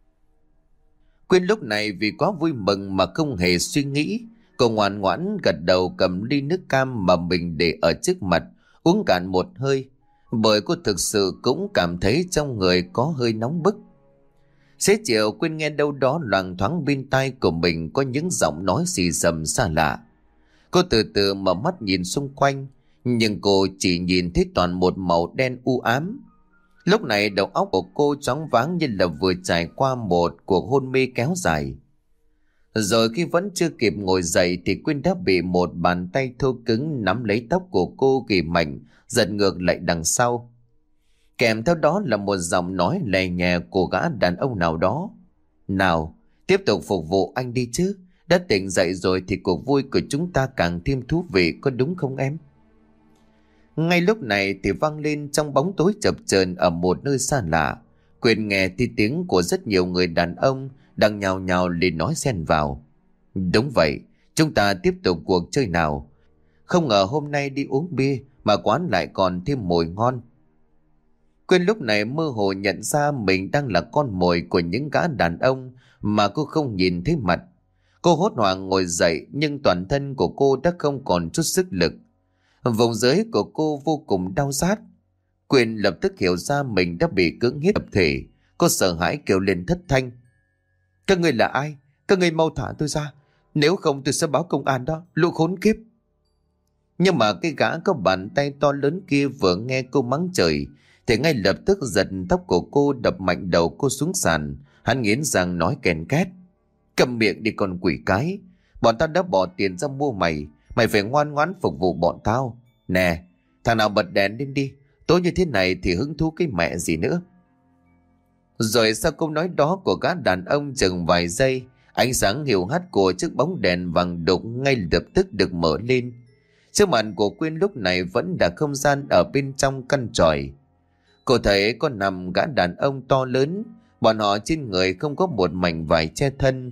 Quyên lúc này vì quá vui mừng mà không hề suy nghĩ. Cô ngoan ngoãn gật đầu cầm ly nước cam mà mình để ở trước mặt, uống cạn một hơi, bởi cô thực sự cũng cảm thấy trong người có hơi nóng bức. Xế chiều Quyên nghe đâu đó loáng thoáng bên tai của mình có những giọng nói xì xầm xa lạ. Cô từ từ mở mắt nhìn xung quanh, nhưng cô chỉ nhìn thấy toàn một màu đen u ám. Lúc này đầu óc của cô choáng váng như là vừa trải qua một cuộc hôn mê kéo dài. Rồi khi vẫn chưa kịp ngồi dậy thì Quyên đã bị một bàn tay thô cứng nắm lấy tóc của cô ghi mạnh, giật ngược lại đằng sau. Kèm theo đó là một giọng nói lè nhẹ của gã đàn ông nào đó: Nào, tiếp tục phục vụ anh đi chứ. Đã tỉnh dậy rồi thì cuộc vui của chúng ta càng thêm thú vị, có đúng không em? Ngay lúc này thì vang lên trong bóng tối chập chờn ở một nơi xa lạ. Quyên nghe thì tiếng của rất nhiều người đàn ông đang nhào nhào lên nói xen vào: Đúng vậy, chúng ta tiếp tục cuộc chơi nào. Không ngờ hôm nay đi uống bia mà quán lại còn thêm mồi ngon. Quyên lúc này mơ hồ nhận ra mình đang là con mồi của những gã đàn ông mà cô không nhìn thấy mặt. Cô hốt hoảng ngồi dậy nhưng toàn thân của cô đã không còn chút sức lực. Vùng dưới của cô vô cùng đau rát. Quyên lập tức hiểu ra mình đã bị cưỡng hiếp tập thể. Cô sợ hãi kêu lên thất thanh: Các người là ai? Các người mau thả tôi ra, nếu không tôi sẽ báo công an đó, lũ khốn kiếp. Nhưng mà cái gã có bàn tay to lớn kia vừa nghe cô mắng trời thì ngay lập tức giật tóc của cô, đập mạnh đầu cô xuống sàn. Hắn nghiến răng nói kèn két: Cầm miệng đi con quỷ cái, bọn tao đã bỏ tiền ra mua mày, mày phải ngoan ngoãn phục vụ bọn tao. Nè, thằng nào bật đèn lên đi, tối như thế này thì hứng thú cái mẹ gì nữa. Rồi sau câu nói đó của gã đàn ông chừng vài giây, ánh sáng hiu hắt của chiếc bóng đèn vàng đục ngay lập tức được mở lên. Trước mặt của Quyên lúc này vẫn là không gian ở bên trong căn tròi. Cô thấy có nằm gã đàn ông to lớn, bọn họ trên người không có một mảnh vải che thân.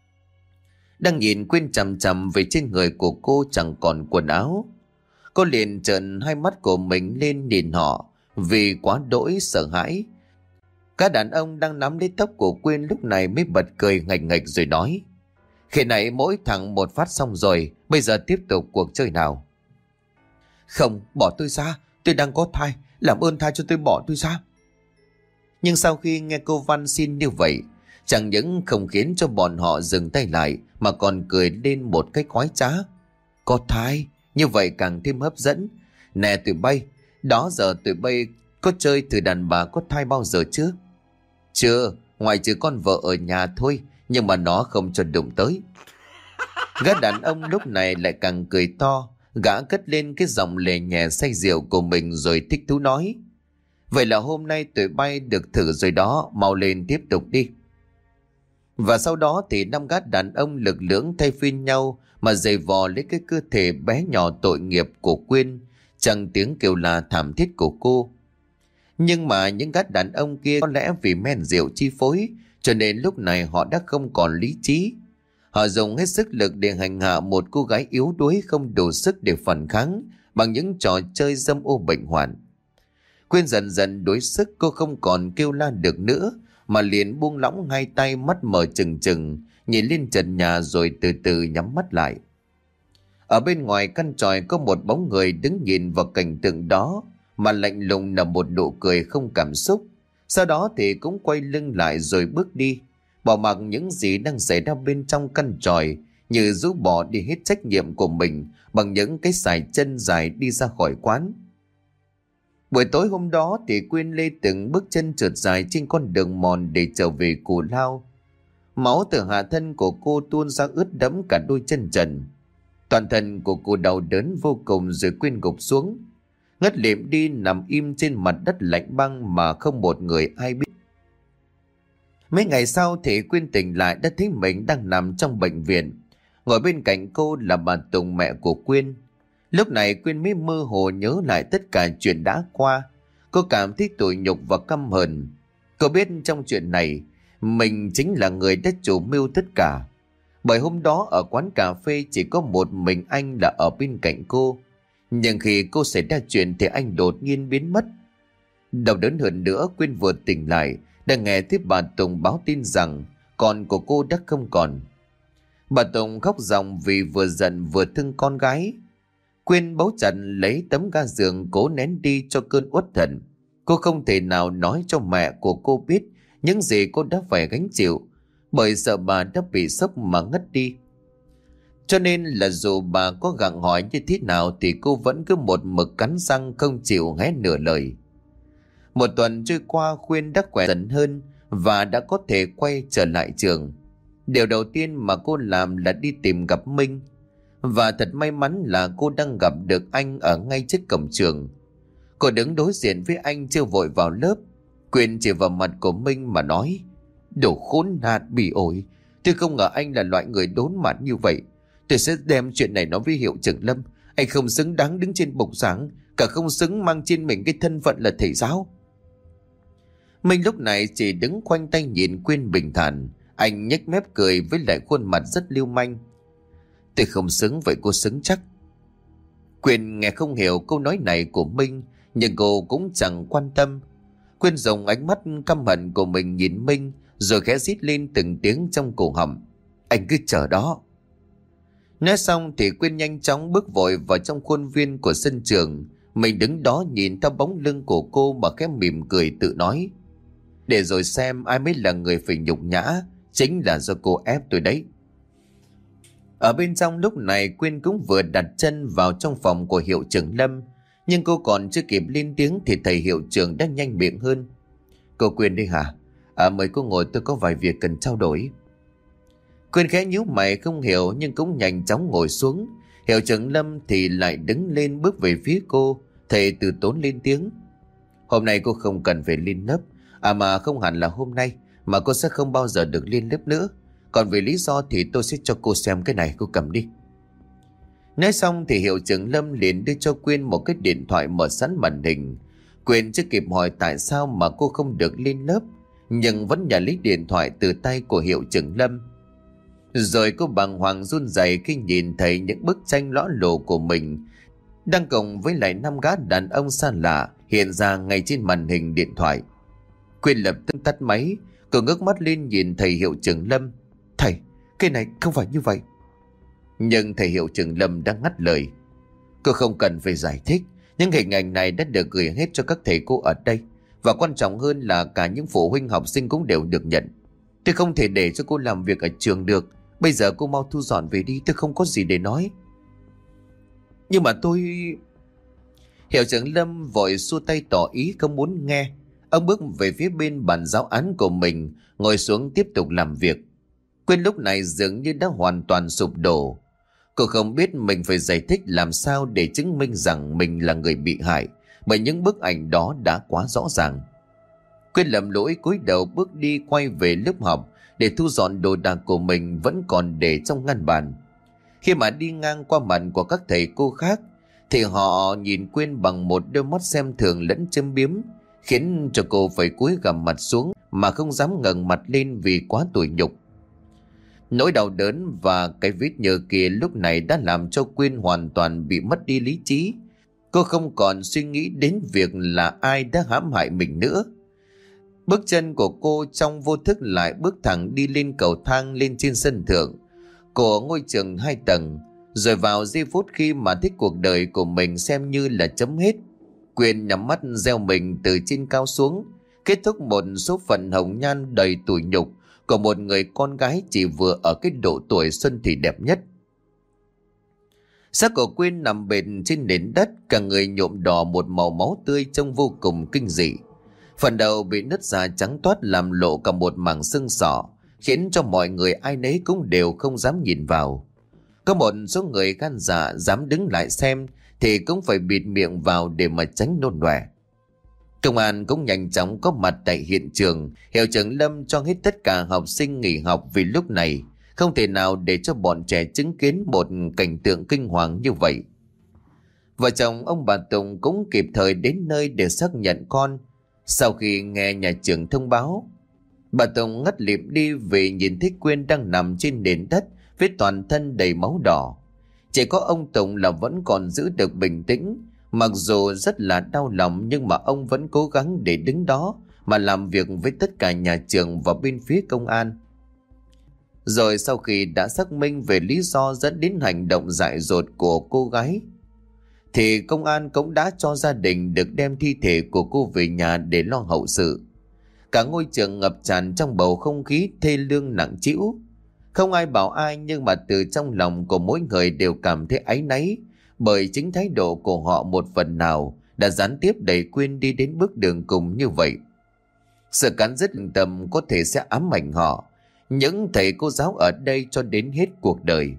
Đang nhìn Quyên chằm chằm về trên người của cô chẳng còn quần áo. Cô liền trợn hai mắt của mình lên nhìn họ vì quá đỗi sợ hãi. Các đàn ông đang nắm lấy tóc của Quyên lúc này mới bật cười ngạch ngạch rồi nói: Khi nãy mỗi thằng một phát xong rồi, bây giờ tiếp tục cuộc chơi nào. Không, bỏ tôi ra, tôi đang có thai, làm ơn tha cho tôi, bỏ tôi ra. Nhưng sau khi nghe cô van xin như vậy, chẳng những không khiến cho bọn họ dừng tay lại mà còn cười lên một cách khoái trá. Có thai, như vậy càng thêm hấp dẫn. Nè tụi bay, đó giờ tụi bay có chơi thử đàn bà có thai bao giờ chưa? Chưa, ngoài trừ con vợ ở nhà thôi, nhưng mà nó không cho đụng tới. Gã đàn ông lúc này lại càng cười to. Gã cất lên cái giọng lè nhẹ say rượu của mình rồi thích thú nói: Vậy là hôm nay tụi bay được thử rồi đó, mau lên tiếp tục đi. Và sau đó thì năm gã đàn ông lực lưỡng thay phiên nhau mà giày vò lấy cái cơ thể bé nhỏ tội nghiệp của Quyên, Chẳng tiếng kêu la thảm thiết của cô. Nhưng mà những gã đàn ông kia có lẽ vì men rượu chi phối, cho nên lúc này họ đã không còn lý trí. Họ dùng hết sức lực để hành hạ một cô gái yếu đuối không đủ sức để phản kháng bằng những trò chơi dâm ô bệnh hoạn. Quyên dần dần đuối sức, cô không còn kêu la được nữa, mà liền buông lỏng hai tay, mắt mở trừng trừng, nhìn lên trần nhà rồi từ từ nhắm mắt lại. Ở bên ngoài căn tròi có một bóng người đứng nhìn vào cảnh tượng đó, mà lạnh lùng nở một nụ cười không cảm xúc. Sau đó thì cũng quay lưng lại rồi bước đi, bỏ mặc những gì đang xảy ra bên trong căn tròi, như rũ bỏ đi hết trách nhiệm của mình bằng những cái sải chân dài đi ra khỏi quán. Buổi tối hôm đó thì Quyên lê từng bước chân trượt dài trên con đường mòn để trở về Cù Lao. Máu từ hạ thân của cô tuôn ra ướt đẫm cả đôi chân trần. Toàn thân của cô đau đớn vô cùng rồi Quyên gục xuống, ngất lịm đi nằm im trên mặt đất lạnh băng mà không một người ai biết. Mấy ngày sau thì Quyên tỉnh lại đã thấy mình đang nằm trong bệnh viện. Ngồi bên cạnh cô là bà Tùng, mẹ của Quyên. Lúc này Quyên mới mơ hồ nhớ lại tất cả chuyện đã qua. Cô cảm thấy tủi nhục và căm hờn. Cô biết trong chuyện này mình chính là người đã chủ mưu tất cả. Bởi hôm đó ở quán cà phê chỉ có một mình anh là ở bên cạnh cô. Nhưng khi cô xảy ra chuyện thì anh đột nhiên biến mất. Đau đớn hơn nữa, Quyên vừa tỉnh lại đã nghe thấy bà Tùng báo tin rằng con của cô đã không còn. Bà Tùng khóc ròng vì vừa giận vừa thương con gái. Quyên bấu chặt lấy tấm ga giường cố nén đi cho cơn uất hận. Cô không thể nào nói cho mẹ của cô biết những gì cô đã phải gánh chịu, bởi sợ bà đã bị sốc mà ngất đi. Cho nên là dù bà có gặng hỏi như thế nào thì cô vẫn cứ một mực cắn răng không chịu hé nửa lời. Một tuần trôi qua, Quyên đã khỏe dần hơn và đã có thể quay trở lại trường. Điều đầu tiên mà cô làm là đi tìm gặp Minh. Và thật may mắn là cô đang gặp được anh ở ngay trước cổng trường. Cô đứng đối diện với anh chưa vội vào lớp. Quyên chỉ vào mặt của Minh mà nói: "Đồ khốn nạn bỉ ổi, tôi không ngờ anh là loại người đốn mặt như vậy. Tôi sẽ đem chuyện này nói với hiệu trưởng Lâm. Anh không xứng đáng đứng trên bục giảng, cả không xứng mang trên mình cái thân phận là thầy giáo." Minh lúc này chỉ đứng khoanh tay nhìn Quyên bình thản. Anh nhếch mép cười với lại khuôn mặt rất lưu manh: "Tôi không xứng, vậy cô xứng chắc." Quyên nghe không hiểu câu nói này của Minh, nhưng cô cũng chẳng quan tâm. Quyên dùng ánh mắt căm hận của mình nhìn Minh, rồi khẽ rít lên từng tiếng trong cổ họng: "Anh cứ chờ đó." Nói xong thì Quyên nhanh chóng bước vội vào trong khuôn viên của sân trường. Mình đứng đó nhìn theo bóng lưng của cô mà khẽ mỉm cười tự nói: "Để rồi xem ai mới là người phải nhục nhã, chính là do cô ép tôi đấy." Ở bên trong lúc này Quyên cũng vừa đặt chân vào trong phòng của hiệu trưởng Lâm. Nhưng cô còn chưa kịp lên tiếng thì thầy hiệu trưởng đã nhanh miệng hơn: "Cô Quyên đây hả? À, mời cô ngồi, tôi có vài việc cần trao đổi." Quyên khẽ nhíu mày không hiểu nhưng cũng nhanh chóng ngồi xuống. Hiệu trưởng Lâm thì lại đứng lên bước về phía cô. Thầy từ tốn lên tiếng: "Hôm nay cô không cần phải lên lớp. À mà không hẳn là hôm nay, mà cô sẽ không bao giờ được lên lớp nữa. Còn vì lý do thì tôi sẽ cho cô xem cái này, cô cầm đi." Nói xong thì hiệu trưởng Lâm liền đưa cho Quyên một cái điện thoại mở sẵn màn hình. Quyên chưa kịp hỏi tại sao mà cô không được lên lớp, nhưng vẫn nhận lấy điện thoại từ tay của hiệu trưởng Lâm. Rồi cô bàng hoàng run rẩy khi nhìn thấy những bức tranh lõa lồ của mình đang cùng với lại năm gã đàn ông xa lạ hiện ra ngay trên màn hình điện thoại. Quyên lập tức tắt máy. Cô ngước mắt lên nhìn thầy hiệu trưởng Lâm: "Thầy, cái này không phải như vậy." Nhưng thầy hiệu trưởng Lâm đang ngắt lời: "Cô không cần phải giải thích. Những hình ảnh này đã được gửi hết cho các thầy cô ở đây. Và quan trọng hơn là cả những phụ huynh học sinh cũng đều được nhận. Tôi không thể để cho cô làm việc ở trường được. Bây giờ cô mau thu dọn về đi, tôi không có gì để nói." "Nhưng mà tôi..." Hiệu trưởng Lâm vội xua tay tỏ ý không muốn nghe. Ông bước về phía bên bàn giáo án của mình, ngồi xuống tiếp tục làm việc. Quyên lúc này dường như đã hoàn toàn sụp đổ. Cô không biết mình phải giải thích làm sao để chứng minh rằng mình là người bị hại, bởi những bức ảnh đó đã quá rõ ràng. Quyên lầm lỗi cúi đầu bước đi quay về lớp học để thu dọn đồ đạc của mình vẫn còn để trong ngăn bàn. Khi mà đi ngang qua mặt của các thầy cô khác thì họ nhìn Quyên bằng một đôi mắt xem thường lẫn châm biếm, khiến cho cô phải cúi gằm mặt xuống mà không dám ngẩng mặt lên vì quá tủi nhục. Nỗi đau đớn và cái vết nhơ kia lúc này đã làm cho Quyên hoàn toàn bị mất đi lý trí. Cô không còn suy nghĩ đến việc là ai đã hãm hại mình nữa. Bước chân của cô trong vô thức lại bước thẳng đi lên cầu thang lên trên sân thượng của ngôi trường hai tầng. Rồi vào giây phút khi mà thích cuộc đời của mình xem như là chấm hết, Quyên nhắm mắt gieo mình từ trên cao xuống, kết thúc một số phận hồng nhan đầy tủi nhục của một người con gái chỉ vừa ở cái độ tuổi xuân thì đẹp nhất. Xác của Quyên nằm bệt trên nền đất, cả người nhuộm đỏ một màu máu tươi trông vô cùng kinh dị. Phần đầu bị nứt ra trắng toát làm lộ cả một mảng xương sọ, khiến cho mọi người ai nấy cũng đều không dám nhìn vào. Có một số người gan dạ dám đứng lại xem thì cũng phải bịt miệng vào để mà tránh nôn nòe. Công an cũng nhanh chóng có mặt tại hiện trường. Hiệu trưởng Lâm cho hết tất cả học sinh nghỉ học vì lúc này không thể nào để cho bọn trẻ chứng kiến một cảnh tượng kinh hoàng như vậy. Vợ chồng ông bà Tùng cũng kịp thời đến nơi để xác nhận con. Sau khi nghe nhà trường thông báo, bà Tùng ngất lịm đi vì nhìn thấy Quyên đang nằm trên nền đất với toàn thân đầy máu đỏ. Chỉ có ông Tùng là vẫn còn giữ được bình tĩnh. Mặc dù rất là đau lòng nhưng mà ông vẫn cố gắng để đứng đó mà làm việc với tất cả nhà trường và bên phía công an. Rồi sau khi đã xác minh về lý do dẫn đến hành động dại dột của cô gái, thì công an cũng đã cho gia đình được đem thi thể của cô về nhà để lo hậu sự. Cả ngôi trường ngập tràn trong bầu không khí thê lương nặng trĩu. Không ai bảo ai nhưng mà từ trong lòng của mỗi người đều cảm thấy áy náy, bởi chính thái độ của họ một phần nào đã gián tiếp đẩy Quyên đi đến bước đường cùng như vậy. Sự cắn rứt tâm có thể sẽ ám ảnh họ, những thầy cô giáo ở đây cho đến hết cuộc đời.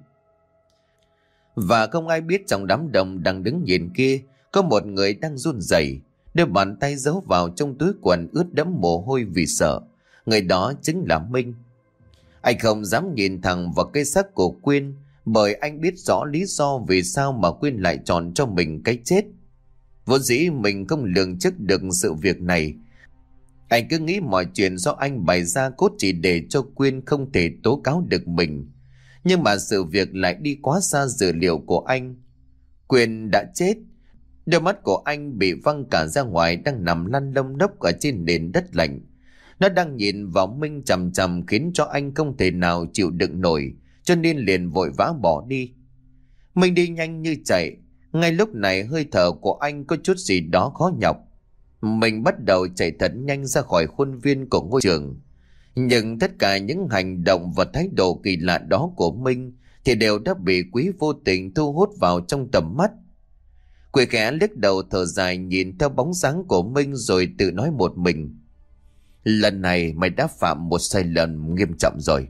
Và không ai biết trong đám đông đang đứng nhìn kia có một người đang run rẩy, đưa bàn tay giấu vào trong túi quần ướt đẫm mồ hôi vì sợ. Người đó chính là Minh. Anh không dám nhìn thẳng vào cái xác của Quyên, bởi anh biết rõ lý do vì sao mà Quyên lại chọn cho mình cái chết. Vốn dĩ mình không lường trước được sự việc này. Anh cứ nghĩ mọi chuyện do anh bày ra cốt chỉ để cho Quyên không thể tố cáo được mình. Nhưng mà sự việc lại đi quá xa dự liệu của anh. Quyên đã chết. Đôi mắt của anh bị văng cả ra ngoài, đang nằm lăn lông lốc ở trên nền đất lạnh. Nó đang nhìn vào Minh chằm chằm khiến cho anh không thể nào chịu đựng nổi, cho nên liền vội vã bỏ đi. Minh đi nhanh như chạy. Ngay lúc này hơi thở của anh có chút gì đó khó nhọc. Mình bắt đầu chạy thật nhanh ra khỏi khuôn viên của ngôi trường. Nhưng tất cả những hành động và thái độ kỳ lạ đó của Minh thì đều đã bị Quý vô tình thu hút vào trong tầm mắt. Quý khẽ liếc đầu thở dài nhìn theo bóng dáng của Minh rồi tự nói một mình: lần này mày đã phạm một sai lầm nghiêm trọng rồi.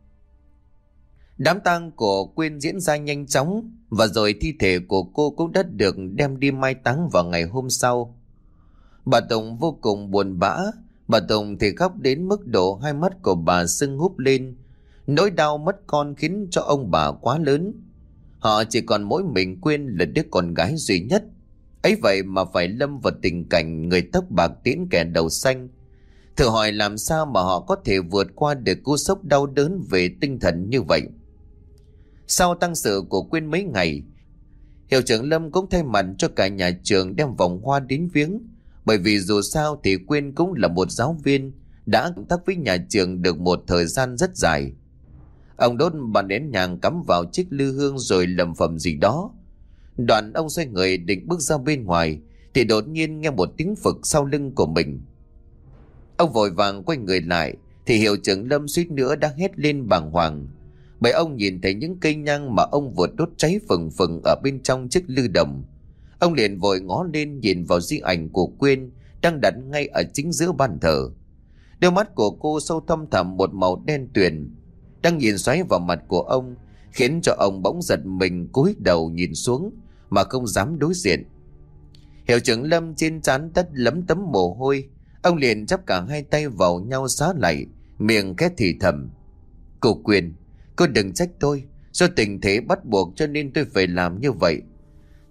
Đám tang của Quyên diễn ra nhanh chóng, và rồi thi thể của cô cũng đã được đem đi mai táng vào ngày hôm sau. Bà Tùng vô cùng buồn bã. Bà Tùng thì khóc đến mức độ hai mắt của bà sưng húp lên. Nỗi đau mất con khiến cho ông bà quá lớn. Họ chỉ còn mỗi mình Quyên là đứa con gái duy nhất. Ấy vậy mà phải lâm vào tình cảnh người tóc bạc tiễn kẻ đầu xanh. Thử hỏi làm sao mà họ có thể vượt qua được cú sốc đau đớn về tinh thần như vậy. Sau tang sự của Quyên mấy ngày, hiệu trưởng Lâm cũng thay mặt cho cả nhà trường đem vòng hoa đến viếng. Bởi vì dù sao thì Quyên cũng là một giáo viên đã công tác với nhà trường được một thời gian rất dài. Ông đốt bàn nén nhang cắm vào chiếc lư hương rồi lẩm phẩm gì đó. Đoạn ông xoay người định bước ra bên ngoài thì đột nhiên nghe một tiếng phực sau lưng của mình. Ông vội vàng quay người lại thì hiệu trưởng Lâm suýt nữa đã hét lên bàng hoàng, bởi ông nhìn thấy những cây nhang mà ông vừa đốt cháy phừng phừng ở bên trong chiếc lư đồng. Ông liền vội ngó lên nhìn vào di ảnh của Quyên đang đặt ngay ở chính giữa bàn thờ. Đôi mắt của cô sâu thăm thẳm một màu đen tuyền, đang nhìn xoáy vào mặt của ông, khiến cho ông bỗng giật mình cúi đầu nhìn xuống mà không dám đối diện. Hiệu trưởng Lâm trên trán tất lấm tấm mồ hôi. Ông liền chắp cả hai tay vào nhau xá lạy, miệng khẽ thì thầm: "Cô Quyên, cô đừng trách tôi, do tình thế bắt buộc cho nên tôi phải làm như vậy.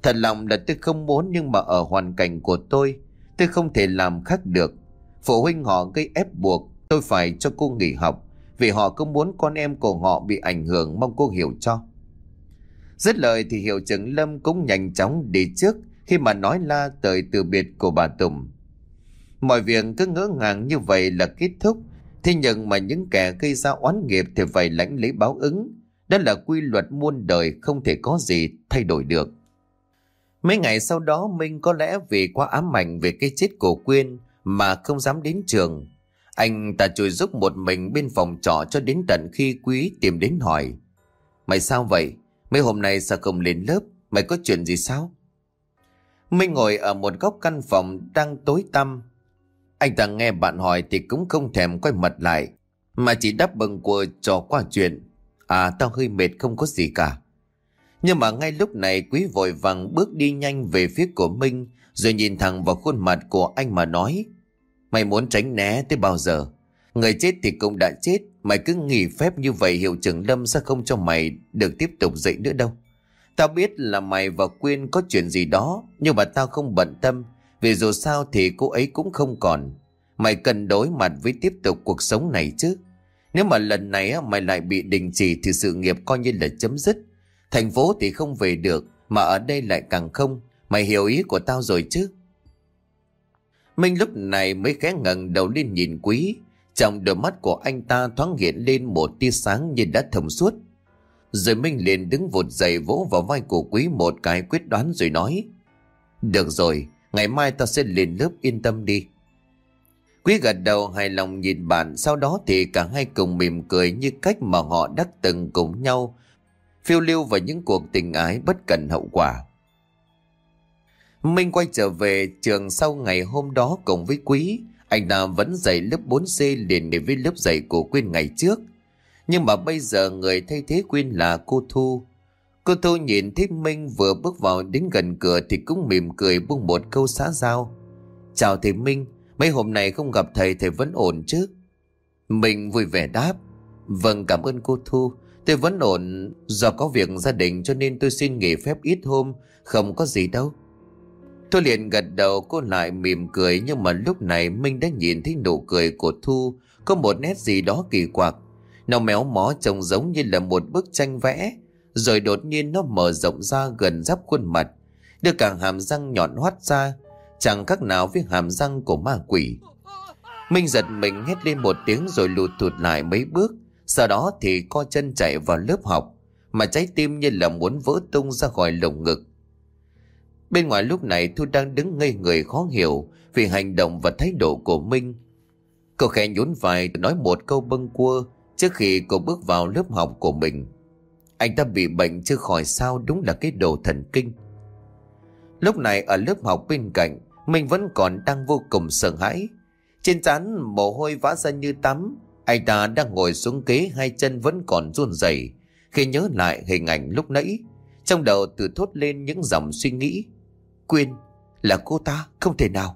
Thật lòng là tôi không muốn, nhưng mà ở hoàn cảnh của tôi, tôi không thể làm khác được. Phụ huynh họ gây ép buộc tôi phải cho cô nghỉ học, vì họ không muốn con em của họ bị ảnh hưởng, mong cô hiểu cho. Dứt lời thì hiệu trưởng Lâm cũng nhanh chóng đi trước khi mà nói la tới từ biệt của bà Tùng. Mọi việc cứ ngỡ ngàng như vậy là kết thúc. Thế nhưng mà những kẻ gây ra oán nghiệp thì phải lãnh lấy báo ứng. Đó là quy luật muôn đời, không thể có gì thay đổi được. Mấy ngày sau đó, Minh có lẽ vì quá ám ảnh về cái chết của Quyên mà không dám đến trường. Anh ta chui rúc một mình bên phòng trọ cho đến tận khi Quý tìm đến hỏi: "Mày sao vậy? Mấy hôm nay sao không lên lớp? Mày có chuyện gì sao?" Minh ngồi ở một góc căn phòng đang tối tăm. Anh ta nghe bạn hỏi thì cũng không thèm quay mặt lại, mà chỉ đáp bâng quơ trò qua chuyện: "À, tao hơi mệt, không có gì cả." Nhưng mà ngay lúc này Quý vội vàng bước đi nhanh về phía của Minh, rồi nhìn thẳng vào khuôn mặt của anh mà nói: "Mày muốn tránh né tới bao giờ? Người chết thì cũng đã chết, mày cứ nghỉ phép như vậy hiệu trưởng Lâm sẽ không cho mày được tiếp tục dạy nữa đâu. Tao biết là mày và Quyên có chuyện gì đó, nhưng mà tao không bận tâm, vì dù sao thì cô ấy cũng không còn. Mày cần đối mặt với tiếp tục cuộc sống này chứ. Nếu mà lần này mày lại bị đình chỉ thì sự nghiệp coi như là chấm dứt. Thành phố thì không về được, mà ở đây lại càng không. Mày hiểu ý của tao rồi chứ?" Minh lúc này mới khẽ ngẩng đầu lên nhìn Quý. Trong đôi mắt của anh ta thoáng hiện lên một tia sáng như đã thông suốt. Rồi Minh liền đứng vụt dậy, vỗ vào vai của Quý một cái quyết đoán rồi nói: "Được rồi, ngày mai tao sẽ lên lớp, yên tâm đi." Quý gật đầu hài lòng nhìn bạn, sau đó thì cả hai cùng mỉm cười như cách mà họ đã từng cùng nhau phiêu lưu vào những cuộc tình ái bất cần hậu quả. Minh quay trở về trường sau ngày hôm đó cùng với Quý. Anh ta vẫn dạy lớp bốn C liền để với lớp dạy của Quyên ngày trước. Nhưng mà bây giờ người thay thế Quyên là cô Thu. Cô Thu nhìn thấy Minh vừa bước vào đến gần cửa thì cũng mỉm cười buông một câu xã giao: "Chào thầy Minh, mấy hôm nay không gặp thầy, thầy vẫn ổn chứ?" Minh vui vẻ đáp: "Vâng, cảm ơn cô Thu, tôi vẫn ổn, do có việc gia đình cho nên tôi xin nghỉ phép ít hôm, không có gì đâu." Thu liền gật đầu, cô lại mỉm cười, nhưng mà lúc này Minh đã nhìn thấy nụ cười của Thu có một nét gì đó kỳ quặc. Nó méo mó trông giống như là một bức tranh vẽ, rồi đột nhiên nó mở rộng ra gần giáp khuôn mặt, đưa cả hàm răng nhọn hoắt ra, chẳng khác nào với hàm răng của ma quỷ. Minh giật mình hét lên một tiếng rồi lùi thụt lại mấy bước, sau đó thì co chân chạy vào lớp học, mà trái tim như là muốn vỡ tung ra khỏi lồng ngực. Bên ngoài lúc này Thu đang đứng ngây người khó hiểu vì hành động và thái độ của Minh. Cô khẽ nhún vai nói một câu bâng quơ trước khi cô bước vào lớp học của mình: "Anh ta bị bệnh chứ khỏi sao, đúng là cái đồ thần kinh." Lúc này ở lớp học bên cạnh, Minh vẫn còn đang vô cùng sợ hãi. Trên trán mồ hôi vã ra như tắm. Anh ta đang ngồi xuống ghế, hai chân vẫn còn run rẩy khi nhớ lại hình ảnh lúc nãy. Trong đầu tự thốt lên những dòng suy nghĩ: Quyên, là cô ta, không thể nào.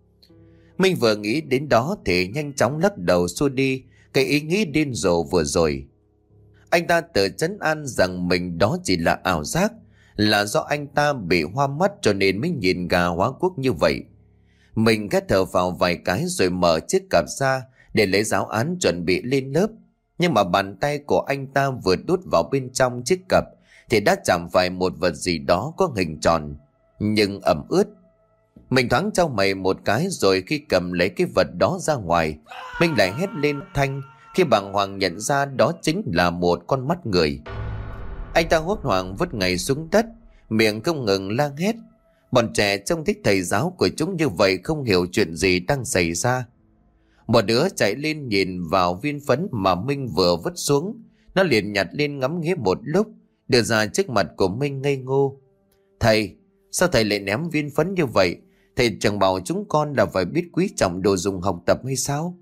Minh vừa nghĩ đến đó thì nhanh chóng lắc đầu xua đi cái ý nghĩ điên rồ vừa rồi. Anh ta tự trấn an rằng mình đó chỉ là ảo giác, là do anh ta bị hoa mắt cho nên mới nhìn gà hóa quốc như vậy. Mình khẽ thở vào vài cái rồi mở chiếc cặp ra để lấy giáo án chuẩn bị lên lớp. Nhưng mà bàn tay của anh ta vừa đút vào bên trong chiếc cặp thì đã chạm phải một vật gì đó có hình tròn nhưng ẩm ướt. Mình thoáng trao mày một cái rồi khi cầm lấy cái vật đó ra ngoài, Minh lại hét lên thanh khi bàng hoàng nhận ra đó chính là một con mắt người. Anh ta hốt hoảng vứt ngay xuống đất, miệng không ngừng la hét. Bọn trẻ trông thích thầy giáo của chúng như vậy không hiểu chuyện gì đang xảy ra. Một đứa chạy lên nhìn vào viên phấn mà Minh vừa vứt xuống. Nó liền nhặt lên ngắm nghía một lúc, đưa ra trước mặt của Minh ngây ngô: Thầy, sao thầy lại ném viên phấn như vậy? Thầy chẳng bảo chúng con là phải biết quý trọng đồ dùng học tập hay sao?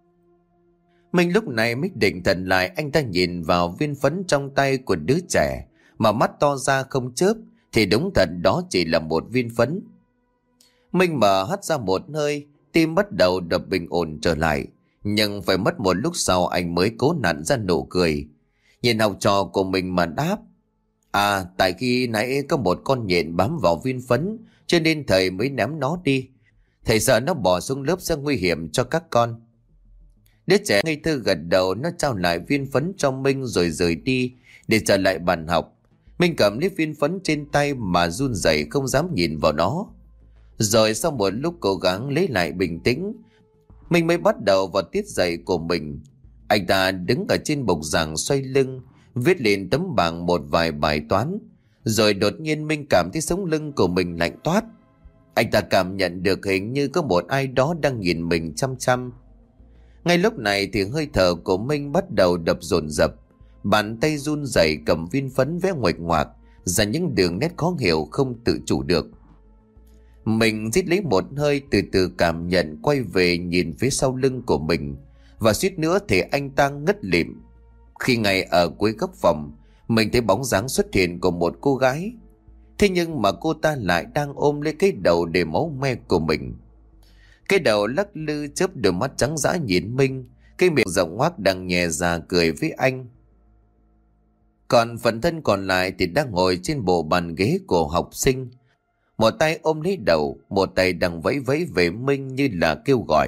Minh lúc này mới định thần lại. Anh ta nhìn vào viên phấn trong tay của đứa trẻ mà mắt to ra không chớp, thì đúng thật đó chỉ là một viên phấn. Minh mở hắt ra một hơi, tim bắt đầu đập bình ổn trở lại. Nhưng phải mất một lúc sau anh mới cố nặn ra nụ cười, nhìn học trò của mình mà đáp: À, tại khi nãy có một con nhện bám vào viên phấn, cho nên thầy mới ném nó đi. Thầy sợ nó bỏ xuống lớp sẽ nguy hiểm cho các con. Đứa trẻ ngây thơ gật đầu, nó trao lại viên phấn cho Minh rồi rời đi để trở lại bàn học. Minh cầm lấy viên phấn trên tay mà run rẩy không dám nhìn vào nó. Rồi sau một lúc cố gắng lấy lại bình tĩnh, Minh mới bắt đầu vào tiết dạy của mình. Anh ta đứng ở trên bục giảng xoay lưng, viết lên tấm bảng một vài bài toán. Rồi đột nhiên Minh cảm thấy sống lưng của mình lạnh toát. Anh ta cảm nhận được hình như có một ai đó đang nhìn mình chăm chăm. Ngay lúc này thì hơi thở của Minh bắt đầu đập dồn dập. Bàn tay run rẩy cầm viên phấn vẽ nguệch ngoạc ra những đường nét khó hiểu không tự chủ được. Mình rít lấy một hơi, từ từ cảm nhận, quay về nhìn phía sau lưng của mình, và suýt nữa thì anh ta ngất lịm khi ngay ở cuối góc phòng mình thấy bóng dáng xuất hiện của một cô gái. Thế nhưng mà cô ta lại đang ôm lấy cái đầu để máu me của mình. Cái đầu lắc lư chớp đôi mắt trắng dã nhìn Minh, cái miệng rộng ngoác đang nhè ra cười với anh. Còn phần thân còn lại thì đang ngồi trên bộ bàn ghế của học sinh, một tay ôm lấy đầu, một tay đang vẫy vẫy về Minh như là kêu gọi.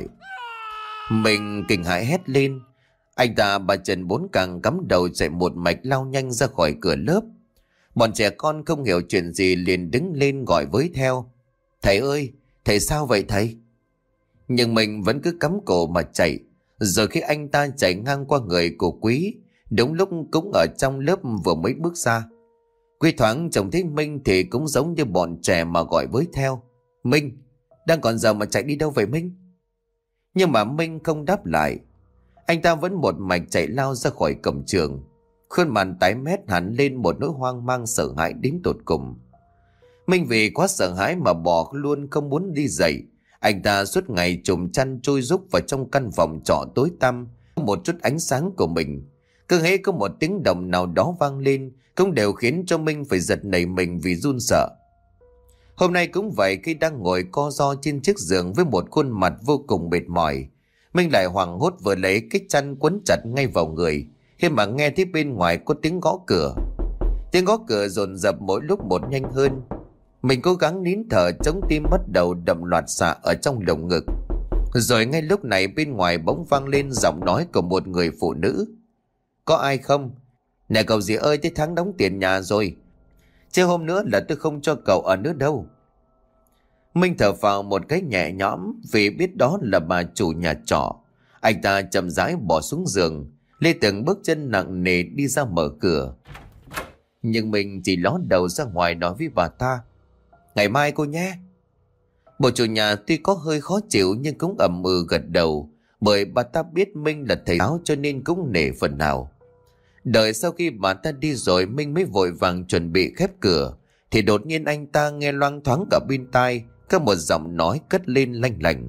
Mình kinh hãi hét lên. Anh ta ba chân bốn cẳng cắm đầu chạy một mạch lao nhanh ra khỏi cửa lớp. Bọn trẻ con không hiểu chuyện gì liền đứng lên gọi với theo. Thầy ơi, thầy sao vậy thầy? Nhưng mình vẫn cứ cắm cổ mà chạy. Rồi khi anh ta chạy ngang qua người của Quý, đúng lúc cũng ở trong lớp vừa mới bước ra, Quý thoáng trông thấy Minh thì cũng giống như bọn trẻ mà gọi với theo. Minh, đang còn giờ mà chạy đi đâu vậy Minh? Nhưng mà Minh không đáp lại. Anh ta vẫn một mạch chạy lao ra khỏi cổng trường, khuôn mặt tái mét hẳn lên một nỗi hoang mang sợ hãi đến tột cùng. Minh vì quá sợ hãi mà bỏ luôn không muốn đi dậy. Anh ta suốt ngày trùm chăn chui rúc vào trong căn phòng trọ tối tăm, một chút ánh sáng của mình. Cứ hễ có một tiếng động nào đó vang lên cũng đều khiến cho Minh phải giật nảy mình vì run sợ. Hôm nay cũng vậy, khi đang ngồi co ro trên chiếc giường với một khuôn mặt vô cùng mệt mỏi, Minh lại hoảng hốt vừa lấy cái chăn quấn chặt ngay vào người khi mà nghe thấy bên ngoài có tiếng gõ cửa. Tiếng gõ cửa dồn dập mỗi lúc một nhanh hơn. Mình cố gắng nín thở, chống tim bắt đầu đập loạt xạ ở trong lồng ngực. Rồi ngay lúc này bên ngoài bỗng vang lên giọng nói của một người phụ nữ. Có ai không? Nè cậu dì ơi, tới tháng đóng tiền nhà rồi, chứ hôm nữa là tôi không cho cậu ở nữa đâu. Minh thở phào một cái nhẹ nhõm vì biết đó là bà chủ nhà trọ. Anh ta chậm rãi bỏ xuống giường, lê từng bước chân nặng nề đi ra mở cửa. Nhưng mình chỉ ló đầu ra ngoài nói với bà ta, ngày mai cô nhé. Bộ chủ nhà tuy có hơi khó chịu nhưng cũng ậm ừ gật đầu, bởi bà ta biết Minh là thầy giáo cho nên cũng nể phần nào. Đợi sau khi bà ta đi rồi, Minh mới vội vàng chuẩn bị khép cửa, thì đột nhiên anh ta nghe loang thoáng cả bên tai có một giọng nói cất lên lanh lảnh.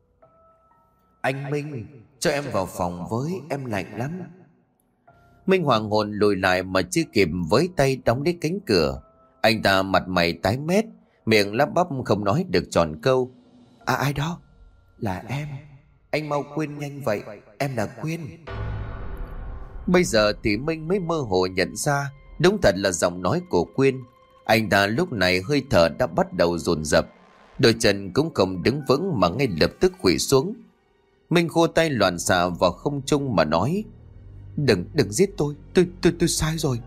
Anh Minh, cho em vào phòng với, em lạnh lắm. Minh hoàng hồn lùi lại mà chưa kịp với tay đóng lấy cánh cửa. Anh ta mặt mày tái mét, miệng lắp bắp không nói được tròn câu. À ai đó? Là em. Anh mau quên nhanh vậy, em là Quyên. Bây giờ thì Minh mới mơ hồ nhận ra đúng thật là giọng nói của Quyên. Anh ta lúc này hơi thở đã bắt đầu dồn dập, đôi chân cũng không đứng vững mà ngay lập tức khuỵu xuống. Minh khô tay loạn xạ vào không trung mà nói, Đừng, đừng giết tôi, tôi, tôi, tôi sai rồi.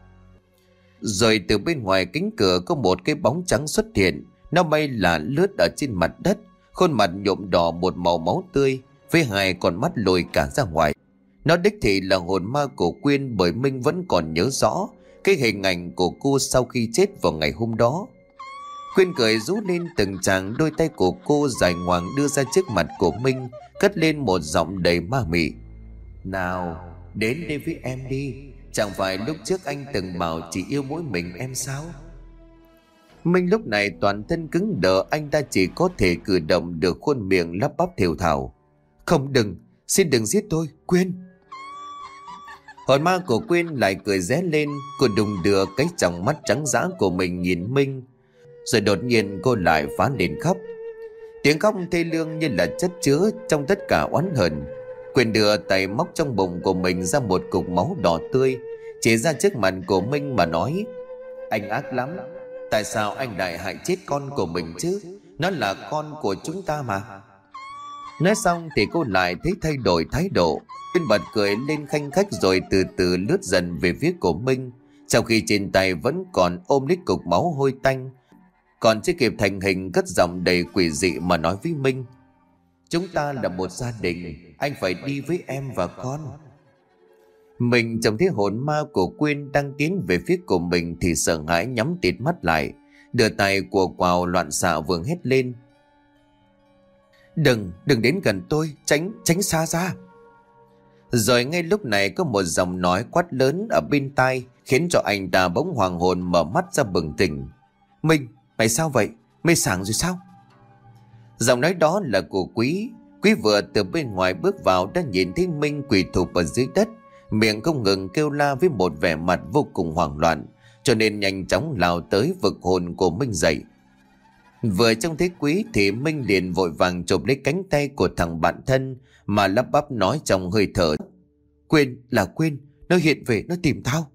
Rồi từ bên ngoài cánh cửa có một cái bóng trắng xuất hiện. Nó bay là lướt ở trên mặt đất, khuôn mặt nhuộm đỏ một màu máu tươi, với hai con mắt lồi cả ra ngoài. Nó đích thị là hồn ma của Quyên, bởi Minh vẫn còn nhớ rõ cái hình ảnh của cô sau khi chết vào ngày hôm đó. Quyên cười rú lên từng tràng, đôi tay của cô dài ngoằng đưa ra trước mặt của Minh, cất lên một giọng đầy ma mị. Nào, đến đây với em đi. Chẳng phải lúc trước anh từng bảo chỉ yêu mỗi mình em sao? Minh lúc này toàn thân cứng đờ, anh ta chỉ có thể cử động được khuôn miệng lắp bắp thều thào. Không, đừng, xin đừng giết tôi, Quyên. Hồn ma của Quyên lại cười ré lên. Cô đùng đưa cái tròng mắt trắng dã của mình nhìn Minh, rồi đột nhiên cô lại phá lên khóc. Tiếng khóc thê lương như là chất chứa trong tất cả oán hận. Quyên đưa tay móc trong bụng của mình ra một cục máu đỏ tươi, chỉ ra trước mặt của Minh mà nói, Anh ác lắm. Tại sao anh lại hại chết con của mình chứ? Nó là con của chúng ta mà. Nói xong thì cô lại thấy thay đổi thái độ. Quyên bật cười lên khanh khách rồi từ từ lướt dần về phía của Minh, trong khi trên tay vẫn còn ôm lấy cục máu hôi tanh. Còn chưa kịp thành hình, cất giọng đầy quỷ dị mà nói với Minh: chúng ta là một gia đình, anh phải đi với em và con. Mình trông thấy hồn ma của Quyên đang tiến về phía của mình thì sợ hãi nhắm tịt mắt lại, đưa tay của quào loạn xạ vừa hét lên: Đừng, đừng đến gần tôi, tránh, tránh xa ra. Rồi ngay lúc này có một giọng nói quát lớn ở bên tai, khiến cho anh ta bỗng hoàng hồn mở mắt ra bừng tỉnh. Minh, mày sao vậy? Mê sảng rồi sao? Giọng nói đó là của Quý. Quý vừa từ bên ngoài bước vào đã nhìn thấy Minh quỳ thụp ở dưới đất, miệng không ngừng kêu la với một vẻ mặt vô cùng hoảng loạn, cho nên nhanh chóng lao tới vực hồn của Minh dậy. Vừa trông thấy Quý thì Minh liền vội vàng chụp lấy cánh tay của thằng bạn thân mà lắp bắp nói trong hơi thở: Quyên, là Quyên, nó hiện về, nó tìm tao.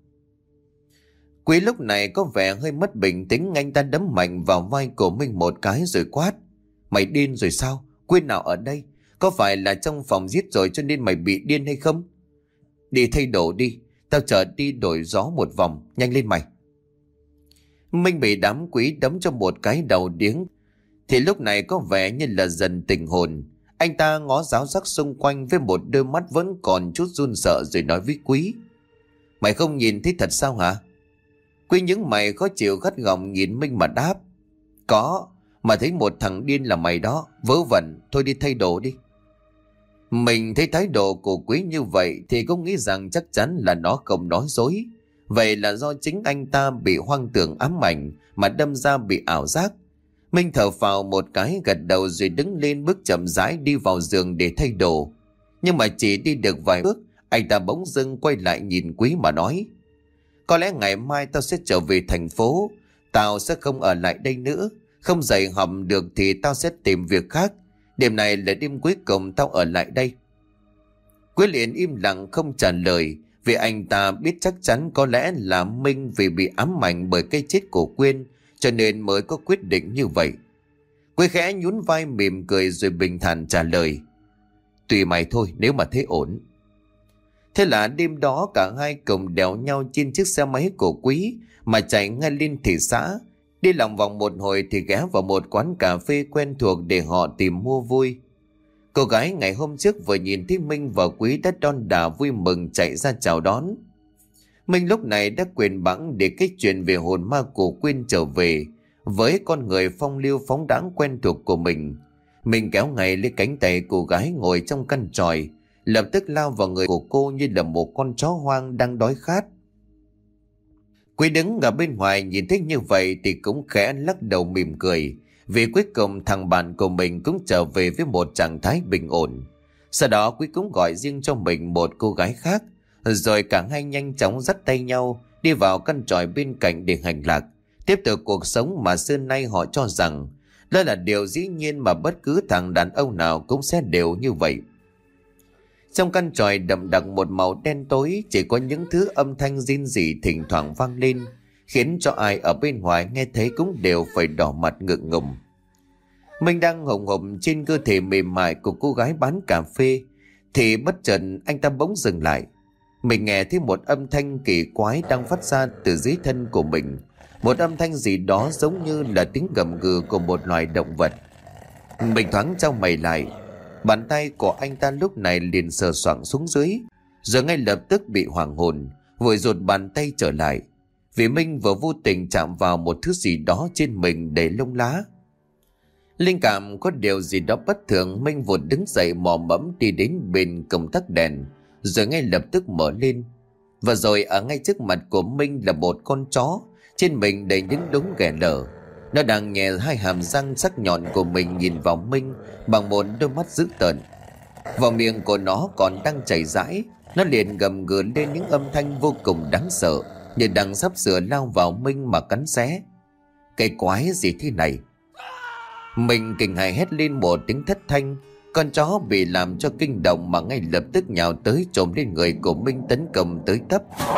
Quý lúc này có vẻ hơi mất bình tĩnh, anh ta đấm mạnh vào vai của Minh một cái rồi quát: Mày điên rồi sao? Quyên nào ở đây? Có phải là trong phòng giết rồi cho nên mày bị điên hay không? Đi thay đồ đi, tao chờ đi đổi gió một vòng, nhanh lên mày. Minh bị đám Quý đấm cho một cái đầu điếng thì lúc này có vẻ như là dần tỉnh hồn. Anh ta ngó giáo giác xung quanh với một đôi mắt vẫn còn chút run sợ rồi nói với Quý: Mày không nhìn thấy thật sao hả? Quý những mày khó chịu gắt gỏng nhìn Minh mà đáp: Có, mà thấy một thằng điên là mày đó, vớ vẩn, thôi đi thay đồ đi. Mình thấy thái độ của Quý như vậy thì cũng nghĩ rằng chắc chắn là nó không nói dối. Vậy là do chính anh ta bị hoang tưởng ám ảnh mà đâm ra bị ảo giác. Minh thở phào một cái, gật đầu rồi đứng lên bước chậm rãi đi vào giường để thay đồ. Nhưng mà chỉ đi được vài bước, anh ta bỗng dưng quay lại nhìn Quý mà nói: Có lẽ ngày mai tao sẽ trở về thành phố, tao sẽ không ở lại đây nữa. Không dạy học được thì tao sẽ tìm việc khác. Đêm này là đêm cuối cùng tao ở lại đây. Quý liền im lặng không trả lời, vì anh ta biết chắc chắn có lẽ là Minh vì bị ám ảnh bởi cái chết của Quyên cho nên mới có quyết định như vậy. Quý khẽ nhún vai mỉm cười rồi bình thản trả lời: Tùy mày thôi, nếu mà thấy ổn. Thế là đêm đó cả hai cùng đèo nhau trên chiếc xe máy của Quý mà chạy ngay lên thị xã. Đi lòng vòng một hồi thì ghé vào một quán cà phê quen thuộc để họ tìm mua vui. Cô gái ngày hôm trước vừa nhìn thấy Minh và Quý đã đon đả vui mừng chạy ra chào đón. Minh lúc này đã quyền bẵng để cái chuyện về hồn ma của Quyên trở về với con người phong lưu phóng đãng quen thuộc của mình. Mình kéo ngay lấy cánh tay cô gái ngồi trong căn tròi, lập tức lao vào người của cô như là một con chó hoang đang đói khát. Quý đứng ở bên ngoài nhìn thấy như vậy thì cũng khẽ lắc đầu mỉm cười, vì cuối cùng thằng bạn của mình cũng trở về với một trạng thái bình ổn. Sau đó Quý cũng gọi riêng cho mình một cô gái khác, rồi cả hai nhanh chóng dắt tay nhau đi vào căn tròi bên cạnh để hành lạc, tiếp tục cuộc sống mà xưa nay họ cho rằng đó là điều dĩ nhiên mà bất cứ thằng đàn ông nào cũng sẽ đều như vậy. Trong căn tròi đậm đặc một màu đen tối, chỉ có những thứ âm thanh rên rỉ thỉnh thoảng vang lên, khiến cho ai ở bên ngoài nghe thấy cũng đều phải đỏ mặt ngượng ngùng. Mình đang hồng hộc trên cơ thể mềm mại của cô gái bán cà phê thì bất chợt anh ta bỗng dừng lại. Mình nghe thấy một âm thanh kỳ quái đang phát ra từ dưới thân của mình, một âm thanh gì đó giống như là tiếng gầm gừ của một loài động vật. Mình thoáng chau mày lại, bàn tay của anh ta lúc này liền sờ soạng xuống dưới, rồi ngay lập tức bị hoảng hồn, vội rụt bàn tay trở lại, vì Minh vừa vô tình chạm vào một thứ gì đó trên mình đầy lông lá. Linh cảm có điều gì đó bất thường, Minh vụt đứng dậy mò mẫm đi đến bên công tắc đèn, rồi ngay lập tức mở lên. Và rồi ở ngay trước mặt của Minh là một con chó, trên mình đầy những đốm ghẻ lở. Nó đang nhè hai hàm răng sắc nhọn của mình nhìn vào Minh bằng một đôi mắt dữ tợn. Vào miệng của nó còn đang chảy rãi, nó liền gầm gừ lên những âm thanh vô cùng đáng sợ, như đang sắp sửa lao vào Minh mà cắn xé. Cái quái gì thế này? Mình kinh hãi hét lên một tiếng thất thanh. Con chó bị làm cho kinh động mà ngay lập tức nhào tới chồm lên người của Minh tấn công tới tấp.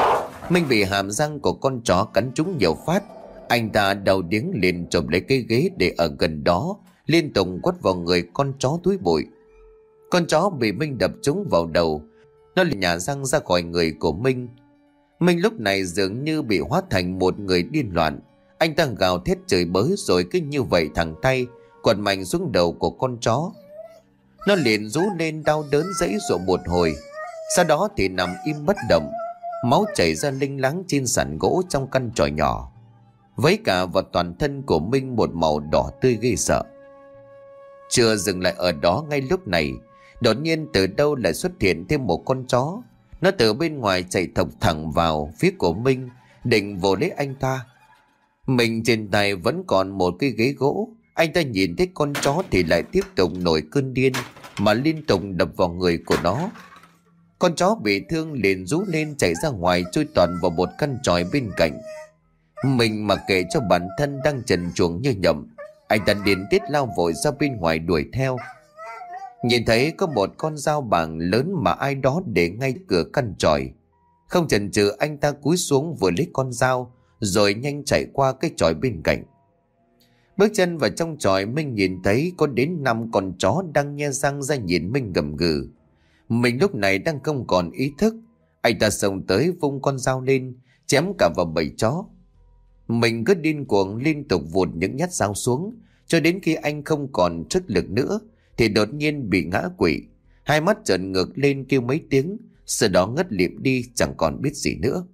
Minh bị hàm răng của con chó cắn trúng nhiều phát. Anh ta đau điếng liền chộp lấy cái ghế để ở gần đó, liên tục quất vào người con chó túi bụi. Con chó bị Minh đập trúng vào đầu, nó liền nhả răng ra khỏi người của Minh. Minh lúc này dường như bị hóa thành một người điên loạn. Anh ta gào thét chửi bới rồi cứ như vậy thẳng tay quật mạnh xuống đầu của con chó. Nó liền rú lên đau đớn giãy giụa một hồi, sau đó thì nằm im bất động. Máu chảy ra linh láng trên sàn gỗ trong căn tròi nhỏ, vấy cả vào toàn thân của Minh một màu đỏ tươi ghê sợ. Chưa dừng lại ở đó, ngay lúc này đột nhiên từ đâu lại xuất hiện thêm một con chó. Nó từ bên ngoài chạy thọc thẳng vào phía của Minh, định vồ lấy anh ta. Mình trên tay vẫn còn một cái ghế gỗ. Anh ta nhìn thấy con chó thì lại tiếp tục nổi cơn điên mà liên tục đập vào người của nó. Con chó bị thương liền rú lên chạy ra ngoài, chui toàn vào một căn chòi bên cạnh. Mình mặc kệ cho bản thân đang trần truồng như nhộng, anh ta điên tiết lao vội ra bên ngoài đuổi theo. Nhìn thấy có một con dao bàng lớn mà ai đó để ngay cửa căn chòi, không chần chừ anh ta cúi xuống vừa lấy con dao rồi nhanh chạy qua cái chòi bên cạnh. Bước chân vào trong chòi, Minh nhìn thấy có đến năm con chó đang nhe răng ra nhìn Minh gầm gừ. Mình lúc này đang không còn ý thức, anh ta xông tới vung con dao lên chém cả vào bầy chó. Mình cứ điên cuồng liên tục vụt những nhát dao xuống, cho đến khi anh không còn sức lực nữa thì đột nhiên bị ngã quỵ, hai mắt trợn ngược lên kêu mấy tiếng, sau đó ngất lịm đi chẳng còn biết gì nữa.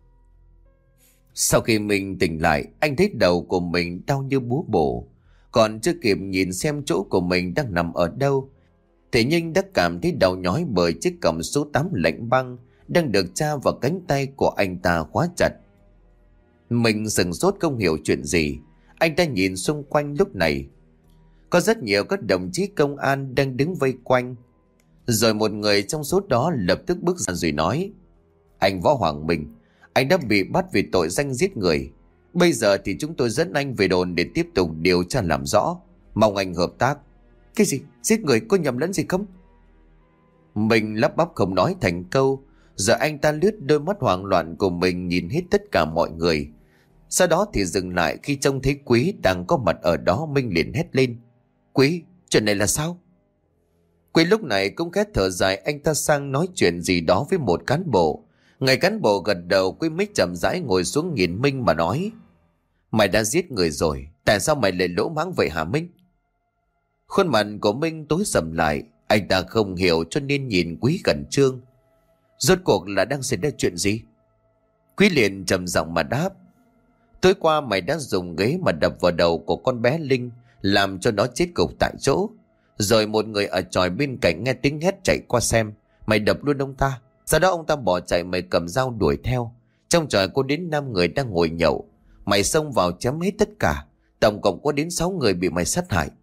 Sau khi mình tỉnh lại, anh thấy đầu của mình đau như búa bổ. Còn chưa kịp nhìn xem chỗ của mình đang nằm ở đâu, thế nhưng đã cảm thấy đau nhói bởi chiếc còng số tám lạnh băng đang được tra vào cánh tay của anh ta khóa chặt. Mình sửng sốt không hiểu chuyện gì. Anh ta nhìn xung quanh lúc này, có rất nhiều các đồng chí công an đang đứng vây quanh. Rồi một người trong số đó lập tức bước ra rồi nói: "Anh Võ Hoàng Minh, anh đã bị bắt vì tội danh giết người. Bây giờ thì chúng tôi dẫn anh về đồn để tiếp tục điều tra làm rõ. Mong anh hợp tác." "Cái gì? Giết người? Có nhầm lẫn gì không?" Mình lắp bắp không nói thành câu. Giờ anh ta lướt đôi mắt hoảng loạn của mình nhìn hết tất cả mọi người. Sau đó thì dừng lại khi trông thấy Quý đang có mặt ở đó. Minh liền hét lên: "Quý, chuyện này là sao?" Quý lúc này cũng khét thở dài. Anh ta sang nói chuyện gì đó với một cán bộ. Người cán bộ gật đầu. Quý mới chậm rãi ngồi xuống nhìn Minh mà nói: "Mày đã giết người rồi, tại sao mày lại lỗ mãng vậy hả Minh?" Khuôn mặt của Minh tối sầm lại. Anh ta không hiểu cho nên nhìn Quý khẩn trương. Rốt cuộc là đang xảy ra chuyện gì? Quý liền trầm giọng mà đáp: "Tối qua mày đã dùng ghế mà đập vào đầu của con bé Linh, làm cho nó chết gục tại chỗ. Rồi một người ở chòi bên cạnh nghe tiếng hét chạy qua xem, mày đập luôn ông ta. Sau đó ông ta bỏ chạy, mày cầm dao đuổi theo. Trong chòi có đến năm người đang ngồi nhậu, mày xông vào chém hết tất cả. Tổng cộng có đến sáu người bị mày sát hại."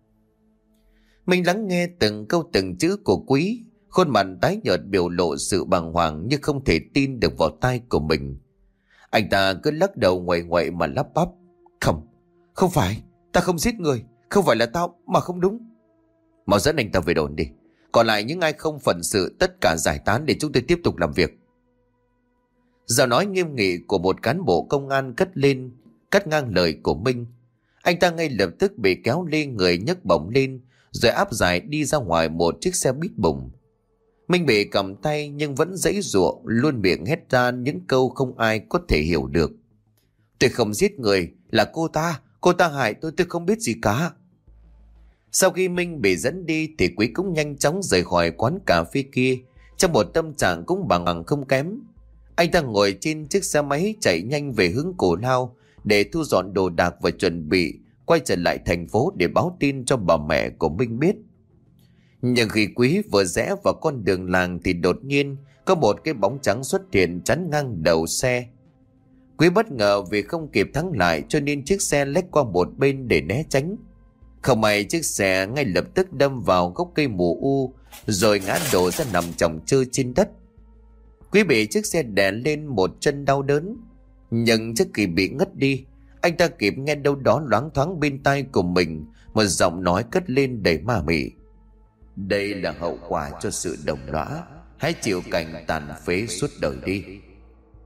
Mình lắng nghe từng câu từng chữ của Quý, khuôn mặt tái nhợt biểu lộ sự bàng hoàng như không thể tin được vào tai của mình. Anh ta cứ lắc đầu ngoại ngoại mà lắp bắp: "Không, không phải, ta không giết người, không phải là tao mà không đúng." "Mau dẫn anh ta về đồn đi. Còn lại những ai không phận sự tất cả giải tán để chúng tôi tiếp tục làm việc." Giọng nói nghiêm nghị của một cán bộ công an cất lên, cắt ngang lời của Minh. Anh ta ngay lập tức bị kéo lên người, nhấc bổng lên rồi áp giải đi ra ngoài một chiếc xe buýt bùng. Minh bị cầm tay nhưng vẫn giãy giụa, luôn miệng hét ra những câu không ai có thể hiểu được: "Tôi không giết người, là cô ta, cô ta hại tôi, tôi không biết gì cả." Sau khi Minh bị dẫn đi thì Quý cũng nhanh chóng rời khỏi quán cà phê kia, trong một tâm trạng cũng bằng bằng không kém. Anh ta ngồi trên chiếc xe máy chạy nhanh về hướng Cổ Lao để thu dọn đồ đạc và chuẩn bị quay trở lại thành phố để báo tin cho bà mẹ của Minh biết. Nhưng khi Quý vừa rẽ vào con đường làng thì đột nhiên có một cái bóng trắng xuất hiện chắn ngang đầu xe. Quý bất ngờ vì không kịp thắng lại cho nên chiếc xe lách qua một bên để né tránh. Không may chiếc xe ngay lập tức đâm vào gốc cây mù u rồi ngã đổ ra nằm chồng chơ trên đất. Quý bị chiếc xe đè lên một chân đau đớn. Nhưng trước khi bị ngất đi, anh ta kịp nghe đâu đó loáng thoáng bên tai của mình một giọng nói cất lên đầy ma mị: "Đây là hậu quả cho sự đồng lõa, hãy chịu cảnh tàn phế suốt đời đi."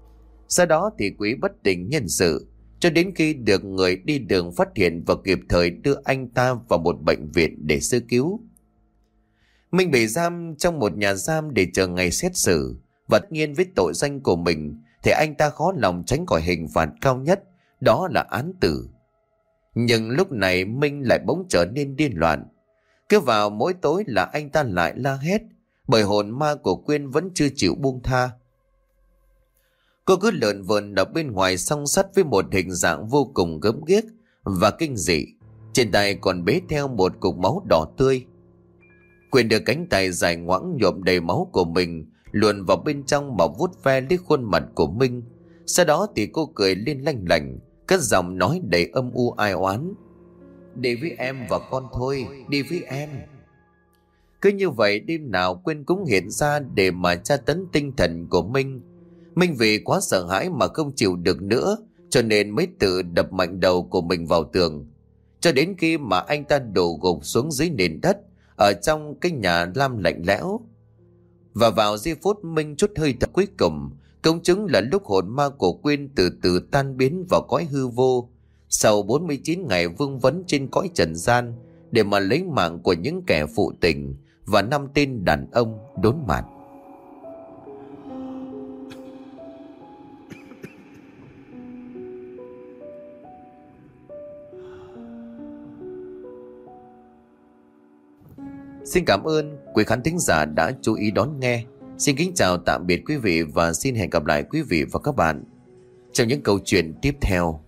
Sau đó thì Quý bất tỉnh nhân sự, cho đến khi được người đi đường phát hiện và kịp thời đưa anh ta vào một bệnh viện để sơ cứu. Minh bị giam trong một nhà giam để chờ ngày xét xử, và tất nhiên với tội danh của mình thì anh ta khó lòng tránh khỏi hình phạt cao nhất, đó là án tử. Nhưng lúc này Minh lại bỗng trở nên điên loạn. Cứ vào mỗi tối là anh ta lại la hét, bởi hồn ma của Quyên vẫn chưa chịu buông tha. Cô cứ lượn vờn ở bên ngoài song sắt với một hình dạng vô cùng gớm ghiếc và kinh dị. Trên tay còn bế theo một cục máu đỏ tươi. Quyên đưa cánh tay dài ngoãng nhuộm đầy máu của mình luồn vào bên trong mà vuốt ve lấy khuôn mặt của Minh. Sau đó thì cô cười lên lanh lảnh, cất giọng nói đầy âm u ai oán: "Đi với em và con thôi, đi với em." Cứ như vậy đêm nào Quyên cũng hiện ra để mà tra tấn tinh thần của Minh. Minh vì quá sợ hãi mà không chịu được nữa, cho nên mới tự đập mạnh đầu của mình vào tường, cho đến khi mà anh ta đổ gục xuống dưới nền đất ở trong cái nhà lam lạnh lẽo. Và vào giây phút Minh chút hơi thở cuối cùng, công chứng là lúc hồn ma của Quyên từ từ tan biến vào cõi hư vô, sau bốn mươi chín ngày vương vấn trên cõi trần gian để mà lấy mạng của những kẻ phụ tình và năm tên đàn ông đốn mặt. Xin cảm ơn quý khán thính giả đã chú ý đón nghe. Xin kính chào tạm biệt quý vị và xin hẹn gặp lại quý vị và các bạn trong những câu chuyện tiếp theo.